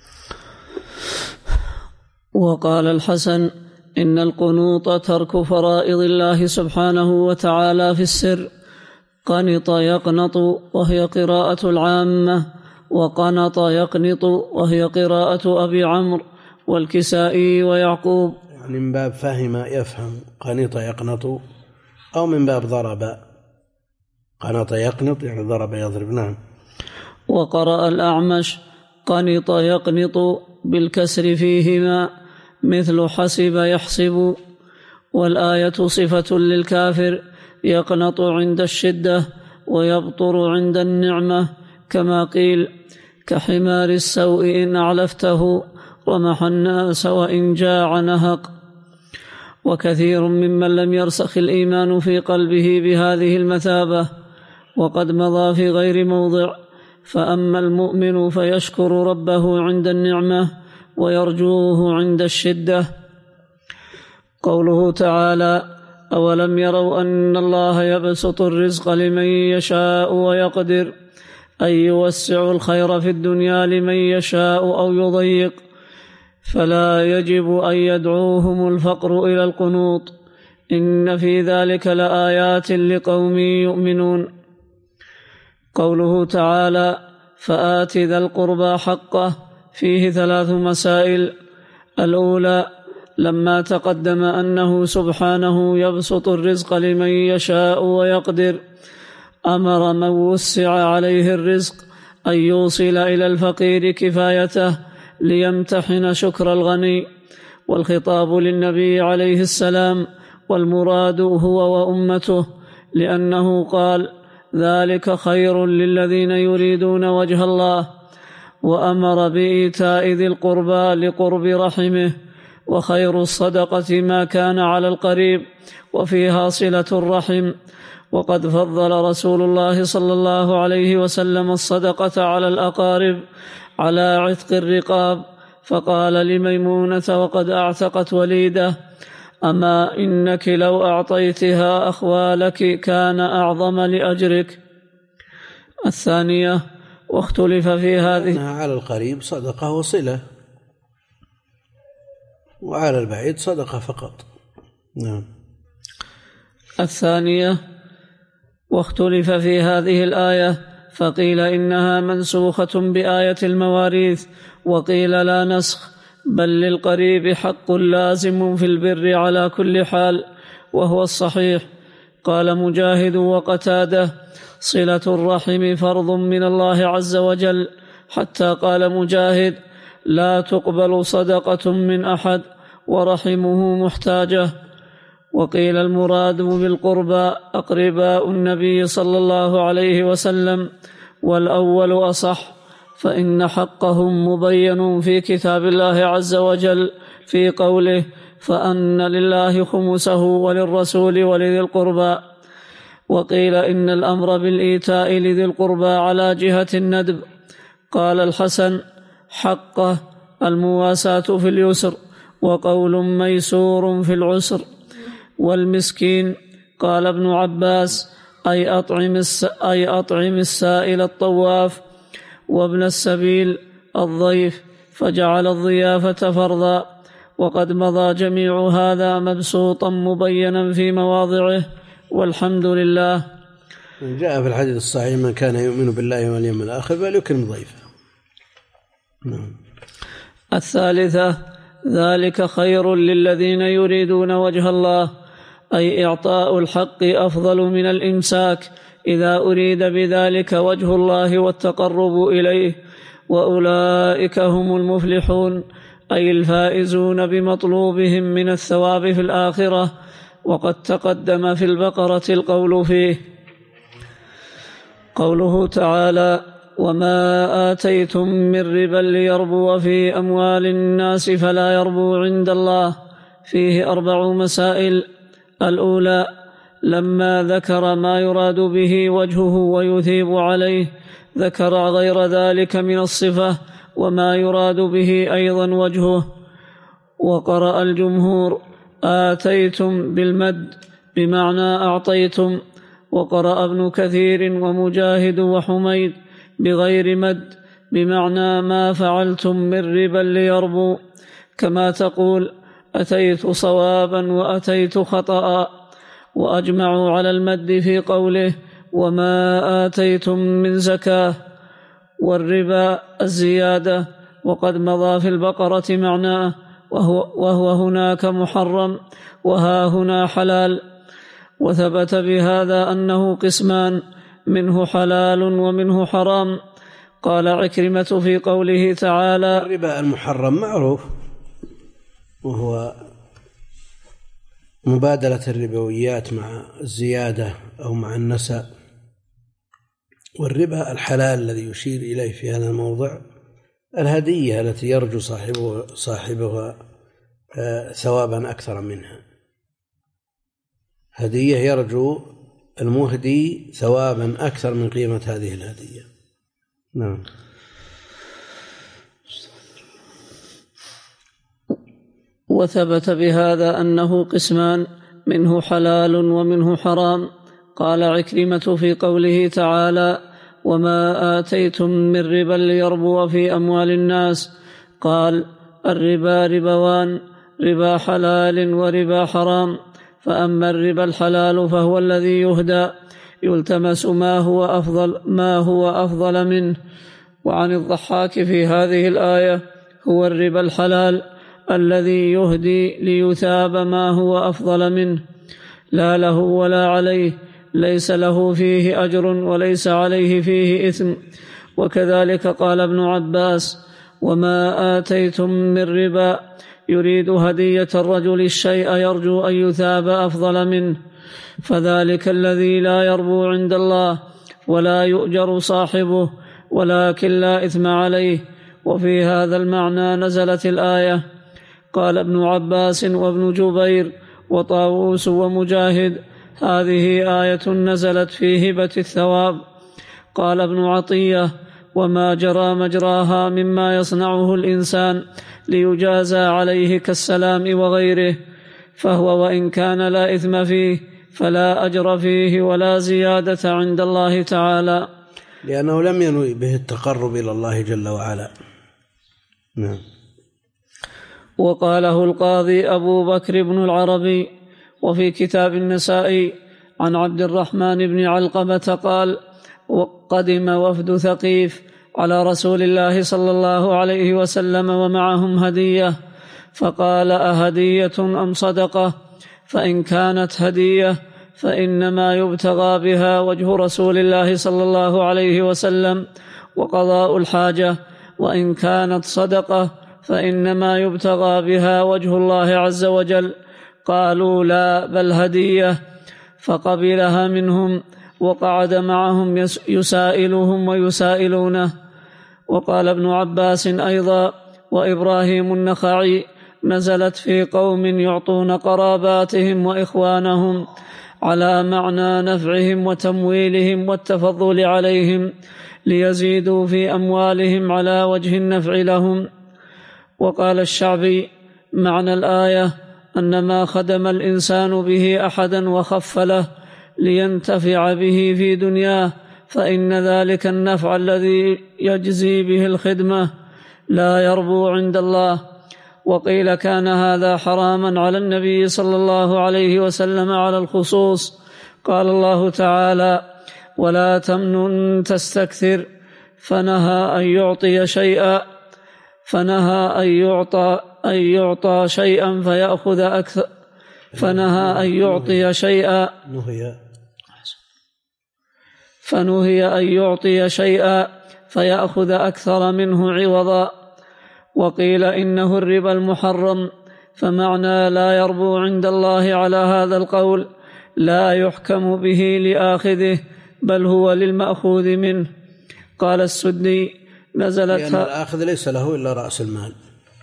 وقال الحسن: إن القنوط ترك فرائض الله سبحانه وتعالى في السر. قنط يقنط وهي قراءة العامة، وقنط يقنط وهي قراءة أبي عمرو والكسائي ويعقوب. يعني من باب فهم يفهم قنط يقنط، أو من باب ضرب قنط يقنط يعني ضرب يضرب. نعم. وقرأ الأعمش: قنط يقنط بالكسر فيهما، مثل حسب يحسب. والآية صفة للكافر، يقنط عند الشدة ويبطر عند النعمة، كما قيل: كحمار السوء إن أعلفته رمح الناس وإن جاع نهق. وكثير ممن لم يرسخ الإيمان في قلبه بهذه المثابة، وقد مضى في غير موضع. فأما المؤمن فيشكر ربه عند النعمة ويرجوه عند الشدة. قوله تعالى: أولم يروا أن الله يبسط الرزق لمن يشاء ويقدر، أي يوسع الخير في الدنيا لمن يشاء أو يضيق، فلا يجب أن يدعوهم الفقر إلى القنوط. إن في ذلك لآيات لقوم يؤمنون. قوله تعالى: فآت ذا القربى حقه، فيه ثلاث مسائل. الأولى: لما تقدم أنه سبحانه يبسط الرزق لمن يشاء ويقدر، أمر من وسع عليه الرزق أن يوصل إلى الفقير كفايته ليمتحن شكر الغني. والخطاب للنبي عليه السلام، والمراد هو وأمته، لأنه قال: ذلك خير للذين يريدون وجه الله. وأمر بإيتاء ذي القربى لقرب رحمه. وخير الصدقة ما كان على القريب وفيها صلة الرحم. وقد فضل رسول الله صلى الله عليه وسلم الصدقة على الأقارب على عتق الرقاب، فقال لميمونة وقد أعتقت وليدة: أما إنك لو أعطيتها أخوالك كان أعظم لأجرك. الثانية: واختلف في هذه على القريب صدقة وصلة، وعلى البعيد صدقة فقط. نعم. الثانية: واختلف في هذه الآية، فقيل إنها منسوخة بآية المواريث، وقيل لا نسخ، بل للقريب حق لازم في البر على كل حال، وهو الصحيح. قال مجاهد وقتاده: صلة الرحم فرض من الله عز وجل، حتى قال مجاهد: لا تقبل صدقة من أحد ورحمه محتاجة. وقيل المراد بالقربى أقرباء النبي صلى الله عليه وسلم، والأول أصح، فإن حقهم مبين في كتاب الله عز وجل في قوله: فأن لله خمسه وللرسول ولذي القربى. وقيل إن الأمر بالإيتاء لذي القربى على جهة الندب. قال الحسن: حقه المواساة في اليسر، وقول ميسور في العسر. والمسكين قال ابن عباس: أي أطعم, الس... أي أطعم السائل الطواف، وابن السبيل الضيف، فجعل الضيافة فرضا. وقد مضى جميع هذا مبسوطا مبينا في مواضعه، والحمد لله. جاء في الحديث الصحيح: من كان يؤمن بالله واليوم الآخر فليكرم ضيفه. نعم. الثالثة: ذلك خير للذين يريدون وجه الله، أي إعطاء الحق أفضل من الإمساك إذا أريد بذلك وجه الله والتقرب إليه، وأولئك هم المفلحون، أي الفائزون بمطلوبهم من الثواب في الآخرة. وقد تقدم في البقرة القول فيه. قوله تعالى: وما آتيتم من ربا ليربو في أموال الناس فلا يربو عند الله، فيه أربع مسائل. الأولى: لما ذكر ما يراد به وجهه ويثيب عليه، ذكر غير ذلك من الصفة وما يراد به أيضا وجهه. وقرأ الجمهور: آتيتم بالمد بمعنى أعطيتم. وقرأ ابن كثير ومجاهد وحميد بغير مد بمعنى ما فعلتم من ربا ليربو، كما تقول أتيت صوابا وأتيت خطأ. وأجمعوا على المد في قوله: وما آتيتم من زكاة. والربا الزيادة، وقد مضى في البقرة معناه، وهو, وهو هناك محرم وها هنا حلال. وثبت بهذا أنه قسمان، منه حلال ومنه حرام. قال عكرمة في قوله تعالى: الربا المحرم معروف، وهو مبادلة الربويات مع الزيادة أو مع النساء. والربا الحلال الذي يشير إليه في هذا الموضع الهدية التي يرجو صاحبه صاحبها ثوابا أكثر منها. هدية يرجو المهدي ثوابا أكثر من قيمة هذه الهدية. نعم. وثبت بهذا أنه قسمان، منه حلال ومنه حرام. قال عكرمة في قوله تعالى: وما آتيتم من ربا ليربو في أموال الناس، قال: الربا ربوان، ربا حلال وربا حرام. فأما الربا الحلال فهو الذي يهدى، يلتمس ما هو أفضل, ما هو أفضل منه. وعن الضحاك في هذه الآية: هو الربا الحلال الذي يهدي ليثاب ما هو أفضل منه، لا له ولا عليه، ليس له فيه أجر وليس عليه فيه إثم. وكذلك قال ابن عباس: وما آتيتم من ربا، يريد هدية الرجل الشيء يرجو أن يثاب أفضل منه، فذلك الذي لا يربو عند الله ولا يؤجر صاحبه، ولكن لا إثم عليه. وفي هذا المعنى نزلت الآية. قال ابن عباس وابن جبير وطاووس ومجاهد: هذه آية نزلت في هبة الثواب. قال ابن عطية: وما جرى مجراها مما يصنعه الإنسان ليجازى عليه كالسلام وغيره، فهو وإن كان لا إثم فيه فلا أجر فيه ولا زيادة عند الله تعالى، لأنه لم ينوي به التقرب إلى الله جل وعلا. نعم. وقاله القاضي أبو بكر بن العربي. وفي كتاب النسائي عن عبد الرحمن بن علقمة قال: وقدم وفد ثقيف على رسول الله صلى الله عليه وسلم ومعهم هدية، فقال: أهدية أم صدقة؟ فإن كانت هدية فإنما يبتغى بها وجه رسول الله صلى الله عليه وسلم وقضاء الحاجة، وإن كانت صدقة فإنما يبتغى بها وجه الله عز وجل. قالوا لا بل هدية، فقبلها منهم وقعد معهم يسائلهم ويسائلونه. وقال ابن عباس أيضا وإبراهيم النخعي نزلت في قوم يعطون قراباتهم وإخوانهم على معنى نفعهم وتمويلهم والتفضل عليهم ليزيدوا في أموالهم على وجه النفع لهم. وقال الشعبي معنى الآية أن ما خدم الإنسان به أحدا وخف له لينتفع به في دنياه فإن ذلك النفع الذي يجزي به الخدمة لا يربو عند الله. وقيل كان هذا حراما على النبي صلى الله عليه وسلم على الخصوص. قال الله تعالى ولا تمنن تستكثر فنهى أن يعطي شيئا فنهى أن يعطى أن يعطى شيئا فيأخذ أكثر فنهى أن يعطي شيئا فنهي أن يعطي شيئا فيأخذ أكثر منه عوضا. وقيل إنه الربا المحرم، فمعنى لا يربو عند الله على هذا القول لا يحكم به لآخذه بل هو للمأخوذ منه. قال السدي نزلت لأن الآخذ ليس له إلا رأس المال.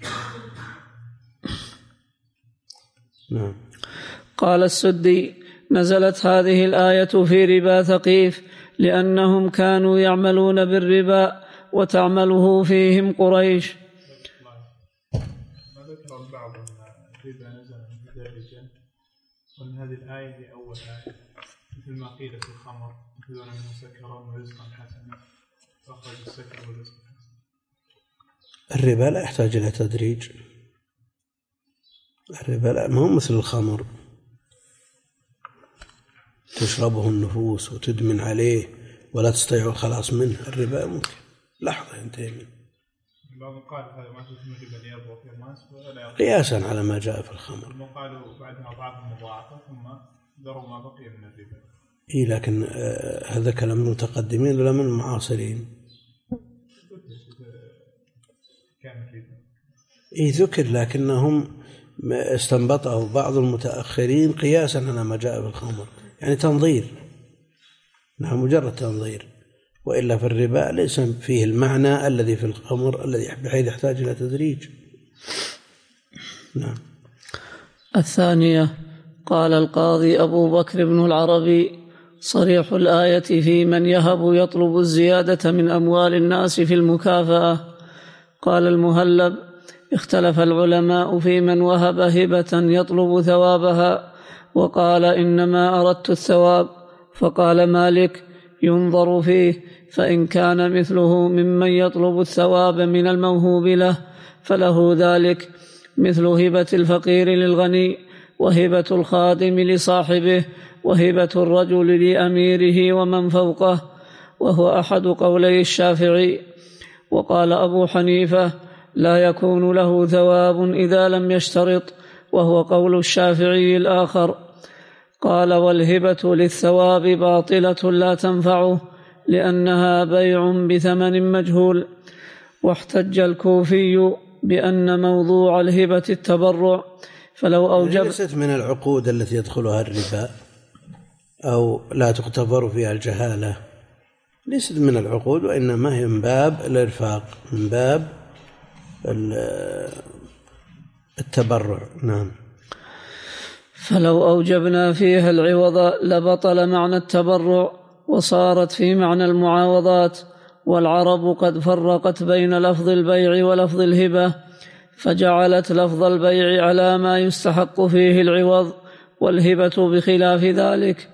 نعم. قال السدي نزلت هذه الآية في ربا ثقيف لأنهم كانوا يعملون بالربا وتعمله فيهم قريش. ما ذكر البعض أن الربا نزل من ذلك وأن هذه الآية هي أول آية مثل ما قيل في الخمر يأخذون منه سكرا ورزقا حسنا فأخرج السكر والرزق حسنا. الربا لا يحتاج إلى تدريج. الربا لا ما هو مثل الخمر تشربه النفوس وتدمن عليه ولا تستطيع الخلاص منه. الربا ممكن لحظة ينتهي منه. بعض قال هذا ما تسمى الربا ليربو في الناس ولا قياسا على ما جاء في الخمر. قالوا بعدها أضعاف مضاعفة ثم ذروا ما بقي من الربا. إيه لكن آه هذا كلام المتقدمين ولا من المعاصرين؟ إيه ذكر لكنهم استنبطه بعض المتأخرين قياسا على ما جاء في الخمر، يعني تنظير. نعم مجرد تنظير، وإلا في الربا ليس فيه المعنى الذي في الخمر الذي بحيث يحتاج إلى تدريج. نعم. الثانية قال القاضي أبو بكر بن العربي صريح الآية في من يهب يطلب الزيادة من أموال الناس في المكافأة. قال المهلب اختلف العلماء في من وهب هبة يطلب ثوابها وقال إنما أردت الثواب. فقال مالك ينظر فيه، فإن كان مثله ممن يطلب الثواب من الموهوب له فله ذلك، مثل هبة الفقير للغني وهبة الخادم لصاحبه وهبة الرجل لأميره ومن فوقه، وهو أحد قولي الشافعي. وقال أبو حنيفة لا يكون له ثواب إذا لم يشترط، وهو قول الشافعي الآخر. قال والهبة للثواب باطلة لا تنفعه لأنها بيع بثمن مجهول. واحتج الكوفي بأن موضوع الهبة التبرع، فلو أوجب ليست من العقود التي يدخلها الربا أو لا تختبر فيها الجهالة، ليست من العقود، وإنما هي من باب الإرفاق، من باب التبرع. نعم. فلو أوجبنا فيها العوض لبطل معنى التبرع وصارت في معنى المعاوضات. والعرب قد فرقت بين لفظ البيع ولفظ الهبة، فجعلت لفظ البيع على ما يستحق فيه العوض والهبة بخلاف ذلك.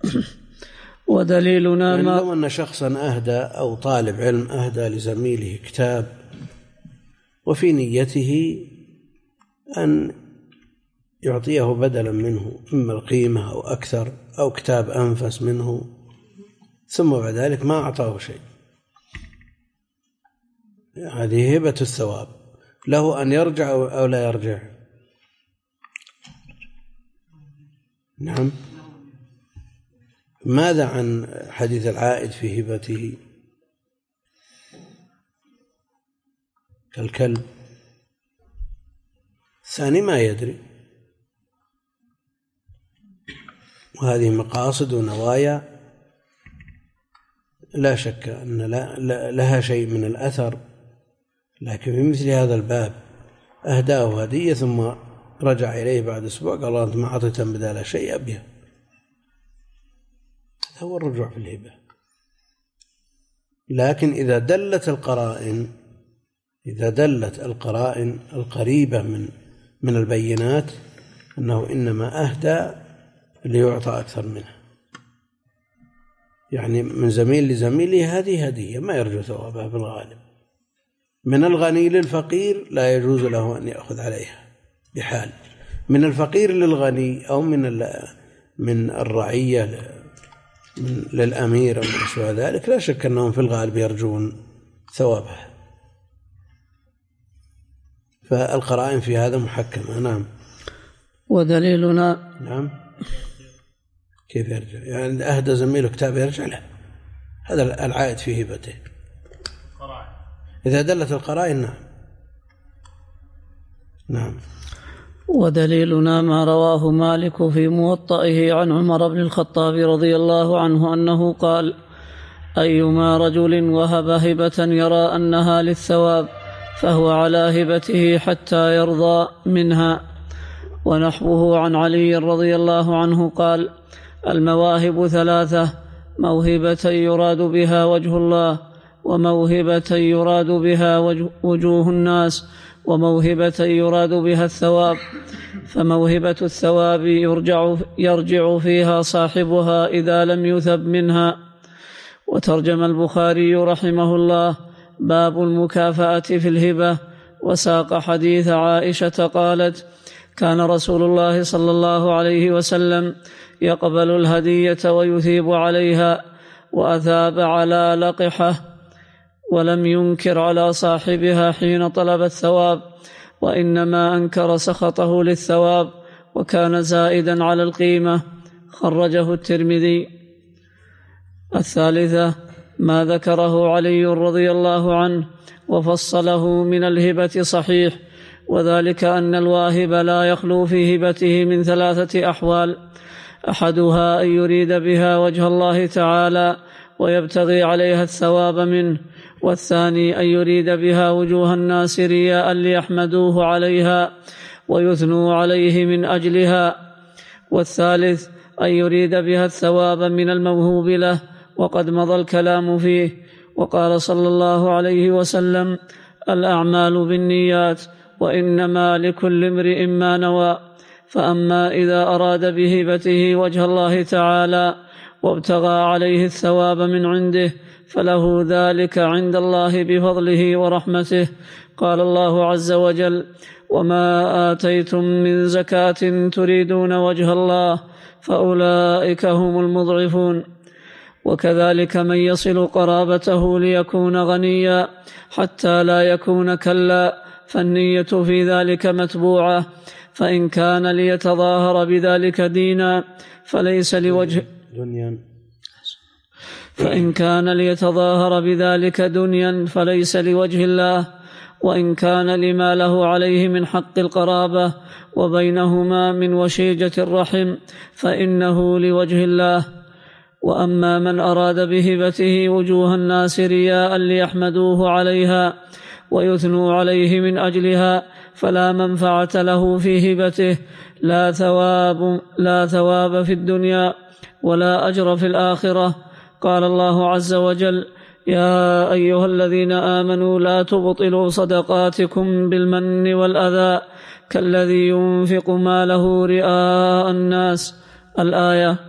ودليلنا ما لو أن شخصا أهدى أو طالب علم أهدى لزميله كتاب وفي نيته أن يعطيه بدلا منه إما القيمة أو أكثر أو كتاب أنفس منه، ثم بعد ذلك ما أعطاه شيء، هذه هبة الثواب، له أن يرجع أو لا يرجع. نعم. ماذا عن حديث العائد في هبته؟ كالكلب. الثاني ما يدري، وهذه مقاصد ونوايا لا شك أن لها شيء من الأثر، لكن في مثل هذا الباب أهداه هدية ثم رجع إليه بعد أسبوع قال الله أنت ما أعطيت بدالها شيء أبيه. هذا هو الرجوع في الهبة. لكن إذا دلت القرائن إذا دلت القرائن القريبة من من البينات أنه إنما أهدى ليعطى أكثر منه، يعني من زميل لزميله هذه هدية ما يرجو ثوابها في الغالب. من الغني للفقير لا يجوز له أن يأخذ عليها بحال. من الفقير للغني أو من من الرعية للأمير أو ما شابه ذلك لا شك أنهم في الغالب يرجون ثوابها. فالقرائن في هذا محكمة. نعم. ودليلنا نعم. كيف يرجع؟ يعني أهدى زميله كتاب يرجع له، هذا العائد في هبته. إذا دلت القرائن. نعم. نعم. ودليلنا ما رواه مالك في موطئه عن عمر بن الخطاب رضي الله عنه أنه قال: أيما رجل وهب هبة يرى أنها للثواب فهو على هبته حتى يرضى منها. ونحوه عن علي رضي الله عنه قال: المواهب ثلاثة: موهبة يراد بها وجه الله، وموهبة يراد بها وجوه الناس، وموهبة يراد بها الثواب. فموهبة الثواب يرجع, يرجع فيها صاحبها إذا لم يثب منها. وترجم البخاري رحمه الله باب المكافأة في الهبة، وساق حديث عائشة قالت: كان رسول الله صلى الله عليه وسلم يقبل الهدية ويثيب عليها، وأثاب على لقحة، ولم ينكر على صاحبها حين طلب الثواب، وإنما أنكر سخطه للثواب، وكان زائدا على القيمة. خرجه الترمذي. الثالثة ما ذكره علي رضي الله عنه وفصله من الهبة صحيح، وذلك أن الواهب لا يخلو في هبته من ثلاثة أحوال: أحدها أن يريد بها وجه الله تعالى ويبتغي عليها الثواب منه، والثاني أن يريد بها وجوه الناس رياء ليحمدوه عليها ويثنوا عليه من أجلها، والثالث أن يريد بها الثواب من الموهوب له، وقد مضى الكلام فيه. وقال صلى الله عليه وسلم: الأعمال بالنيات وإنما لكل امرئ ما نوى. فأما إذا أراد بهبته وجه الله تعالى وابتغى عليه الثواب من عنده فله ذلك عند الله بفضله ورحمته. قال الله عز وجل: وما آتيتم من زكاة تريدون وجه الله فأولئك هم المضعفون. وكذلك من يصل قرابته ليكون غنيا حتى لا يكون كلا، فالنية في ذلك متبوعة. فإن كان ليتظاهر بذلك دينا فليس لوجه دنيا فإن كان ليتظاهر بذلك دنيا فليس لوجه الله، وإن كان لما له عليه من حق القرابة وبينهما من وشيجة الرحم فإنه لوجه الله. وأما من أراد بهبته وجوه الناس رياء ليحمدوه عليها ويثنوا عليه من أجلها فلا منفعة له في هبته، لا ثواب, لا ثواب في الدنيا ولا أجر في الآخرة. قال الله عز وجل: يا أيها الذين آمنوا لا تبطلوا صدقاتكم بالمن والأذى كالذي ينفق ماله رئاء الناس. الآية.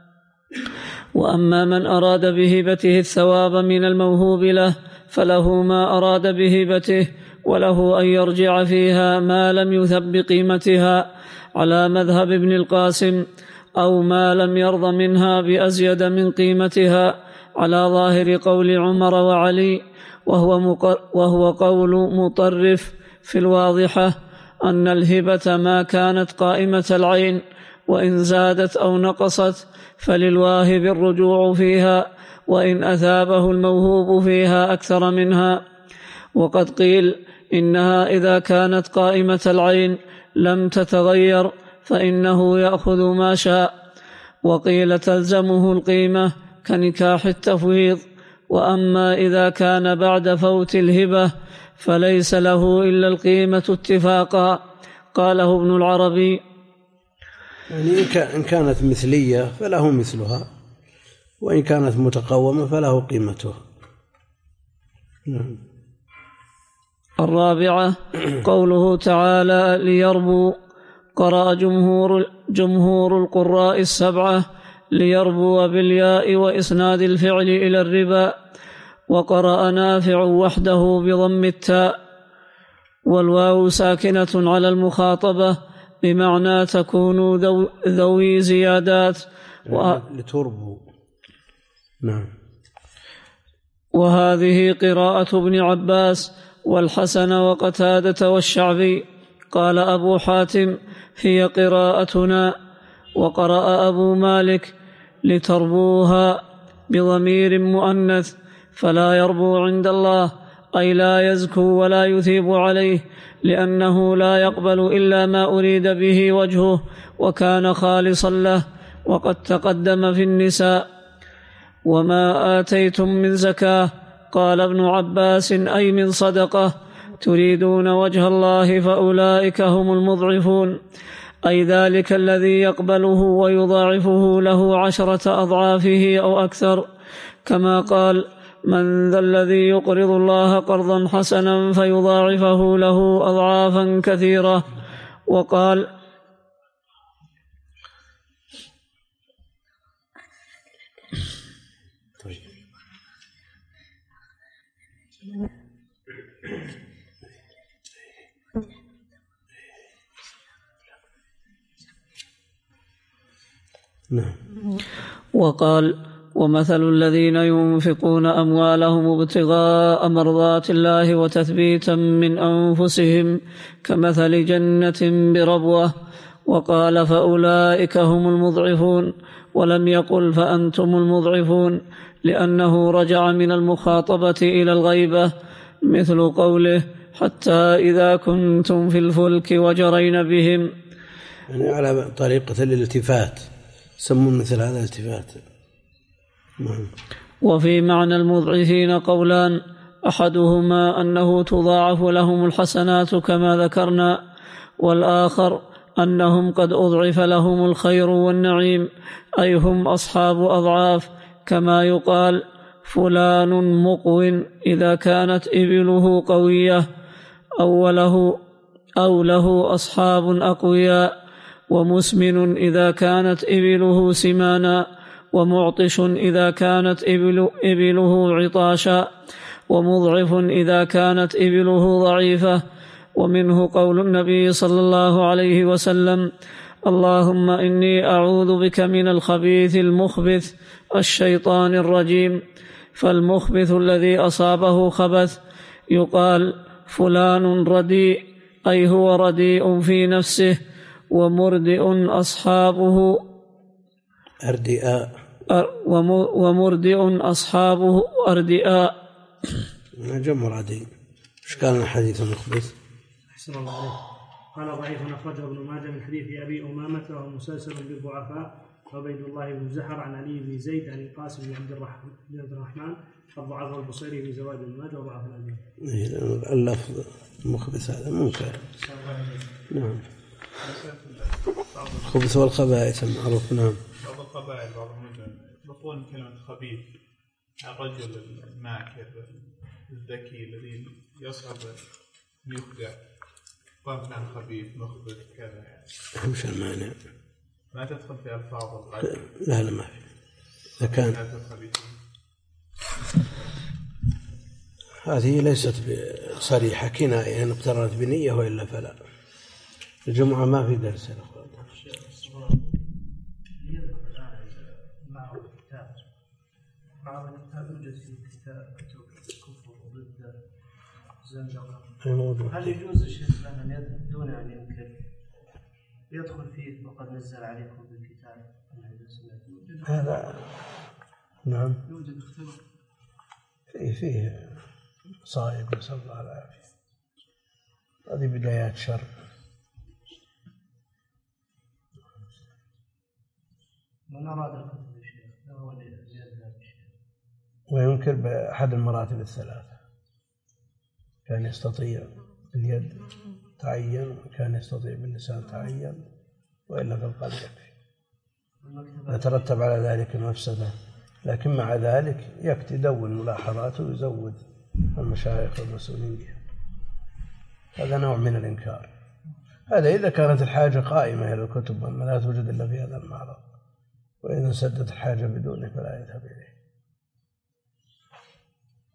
وأما من أراد بهبته الثواب من الموهوب له فله ما أراد بهبته، وله أن يرجع فيها ما لم يثب بقيمتها على مذهب ابن القاسم، أو ما لم يرض منها بأزيد من قيمتها على ظاهر قول عمر وعلي، وهو, مقر وهو قول مطرف في الواضحة أن الهبة ما كانت قائمة العين، وإن زادت أو نقصت فللواهب الرجوع فيها، وإن أثابه الموهوب فيها أكثر منها. وقد قيل إنها إذا كانت قائمة العين لم تتغير فإنه يأخذ ما شاء. وقيل تلزمه القيمة كنكاح التفويض. وأما إذا كان بعد فوت الهبة فليس له إلا القيمة اتفاقا. قاله ابن العربي. يعني إن كانت مثلية فله مثلها، وإن كانت متقومة فله قيمتها. الرابعة قوله تعالى ليربوا. قرأ جمهور, جمهور القراء السبعة ليربوا بالياء وإسناد الفعل إلى الربا. وقرأ نافع وحده بضم التاء والواو ساكنة على المخاطبة بمعنى تكون ذو ذوي زيادات و... لتربوا. نعم. وهذه قراءة ابن عباس والحسن وقتادة والشعبي. قال أبو حاتم هي قراءتنا. وقرأ أبو مالك لتربوها بضمير مؤنث فلا يربو عند الله أي لا يزكو ولا يثيب عليه، لأنه لا يقبل إلا ما أريد به وجهه وكان خالصا له. وقد تقدم في النساء وما آتيتم من زكاة. قال ابن عباس أي من صدقة تريدون وجه الله فأولئك هم المضعفون، أي ذلك الذي يقبله ويضاعفه له عشرة أضعافه أو أكثر، كما قال من ذا الذي يقرض الله قرضا حسنا فيضاعفه له أضعافا كثيرة. وقال وقال ومثل الذين ينفقون أموالهم ابتغاء مرضات الله وتثبيتا من أنفسهم كمثل جنة بربوة. وقال فأولئك هم المضعفون، ولم يقل فأنتم المضعفون، لأنه رجع من المخاطبة إلى الغيبة، مثل قوله حتى إذا كنتم في الفلك وجرين بهم، يعني على طريقة الالتفات، سمون مثل هذا الالتفات. وفي معنى المضعفين قولان، أحدهما أنه تضاعف لهم الحسنات كما ذكرنا، والآخر أنهم قد أضعف لهم الخير والنعيم، أي هم أصحاب أضعاف، كما يقال فلان مقو إذا كانت إبله قوية، أو له, أو له أصحاب أقوياء، ومسمن إذا كانت إبله سمانا، ومعطش إذا كانت إبل إبله عطاشا، ومضعف إذا كانت إبله ضعيفة. ومنه قول النبي صلى الله عليه وسلم اللهم إني أعوذ بك من الخبيث المخبث الشيطان الرجيم. فالمخبث الذي أصابه خبث يقال فلان رديء، أي هو رديء في نفسه، ومردئ أصحابه أردئاء، ومردئ أصحابه أردئاء. جمع رديء. إيش كان الحديث المخبث؟ أحسن الله عليه. قال ضعيف أخرجه ابن ماجه من حديث أبي أمامة وهو مسلسل بالضعفاء، وعبيد الله بن زحر عن علي بن زيد عن القاسم بن عبد الرحمن قد ضعفه البصيري في زوائد ابن ماجه وضعف الألباني. اللفظ المخبث هذا منكر. نعم. الخبث والخبائث المعروف. نعم. بعض القبائل بعض المدن يطلقون كلمة خبيث الرجل الماكر الذكي الذي يصعب أن يخدع، فلان خبيث مخبث كذا. وش المانع؟ ما تدخل في ألفاظ الغيب؟ لا لا ما في. إذا كان هذه ليست صريحة، كناية إن اقترنت بنية وإلا فلا. الجمعة ما في درس يا أخوان. بعض الكتاب يوجد في كتاب كفر ضد زندقة، هل يجوز الشيخ أن دون أن ينكر يدخل فيه وقد نزل عليكم بالكتاب؟ هذا نعم يوجد اختلاف فيه فيه صائب، نسأل الله العافية. هذه بدايات شر. من أراد الكتب هو وينكر بأحد المراتب الثلاثة، كان يستطيع باليد تعين، وكان يستطيع باللسان تعين، وإلا في القلب يكفي. يترتب على ذلك المفسدة، لكن مع ذلك يكفي يدون ملاحظاته ويزود المشايخ والمسؤولين بها. هذا نوع من الإنكار. هذا إذا كانت الحاجة قائمة إلى الكتب وأن لا توجد إلا في هذا المعرض، وإذا سدت الحاجة بدونه فلا يذهب إليه.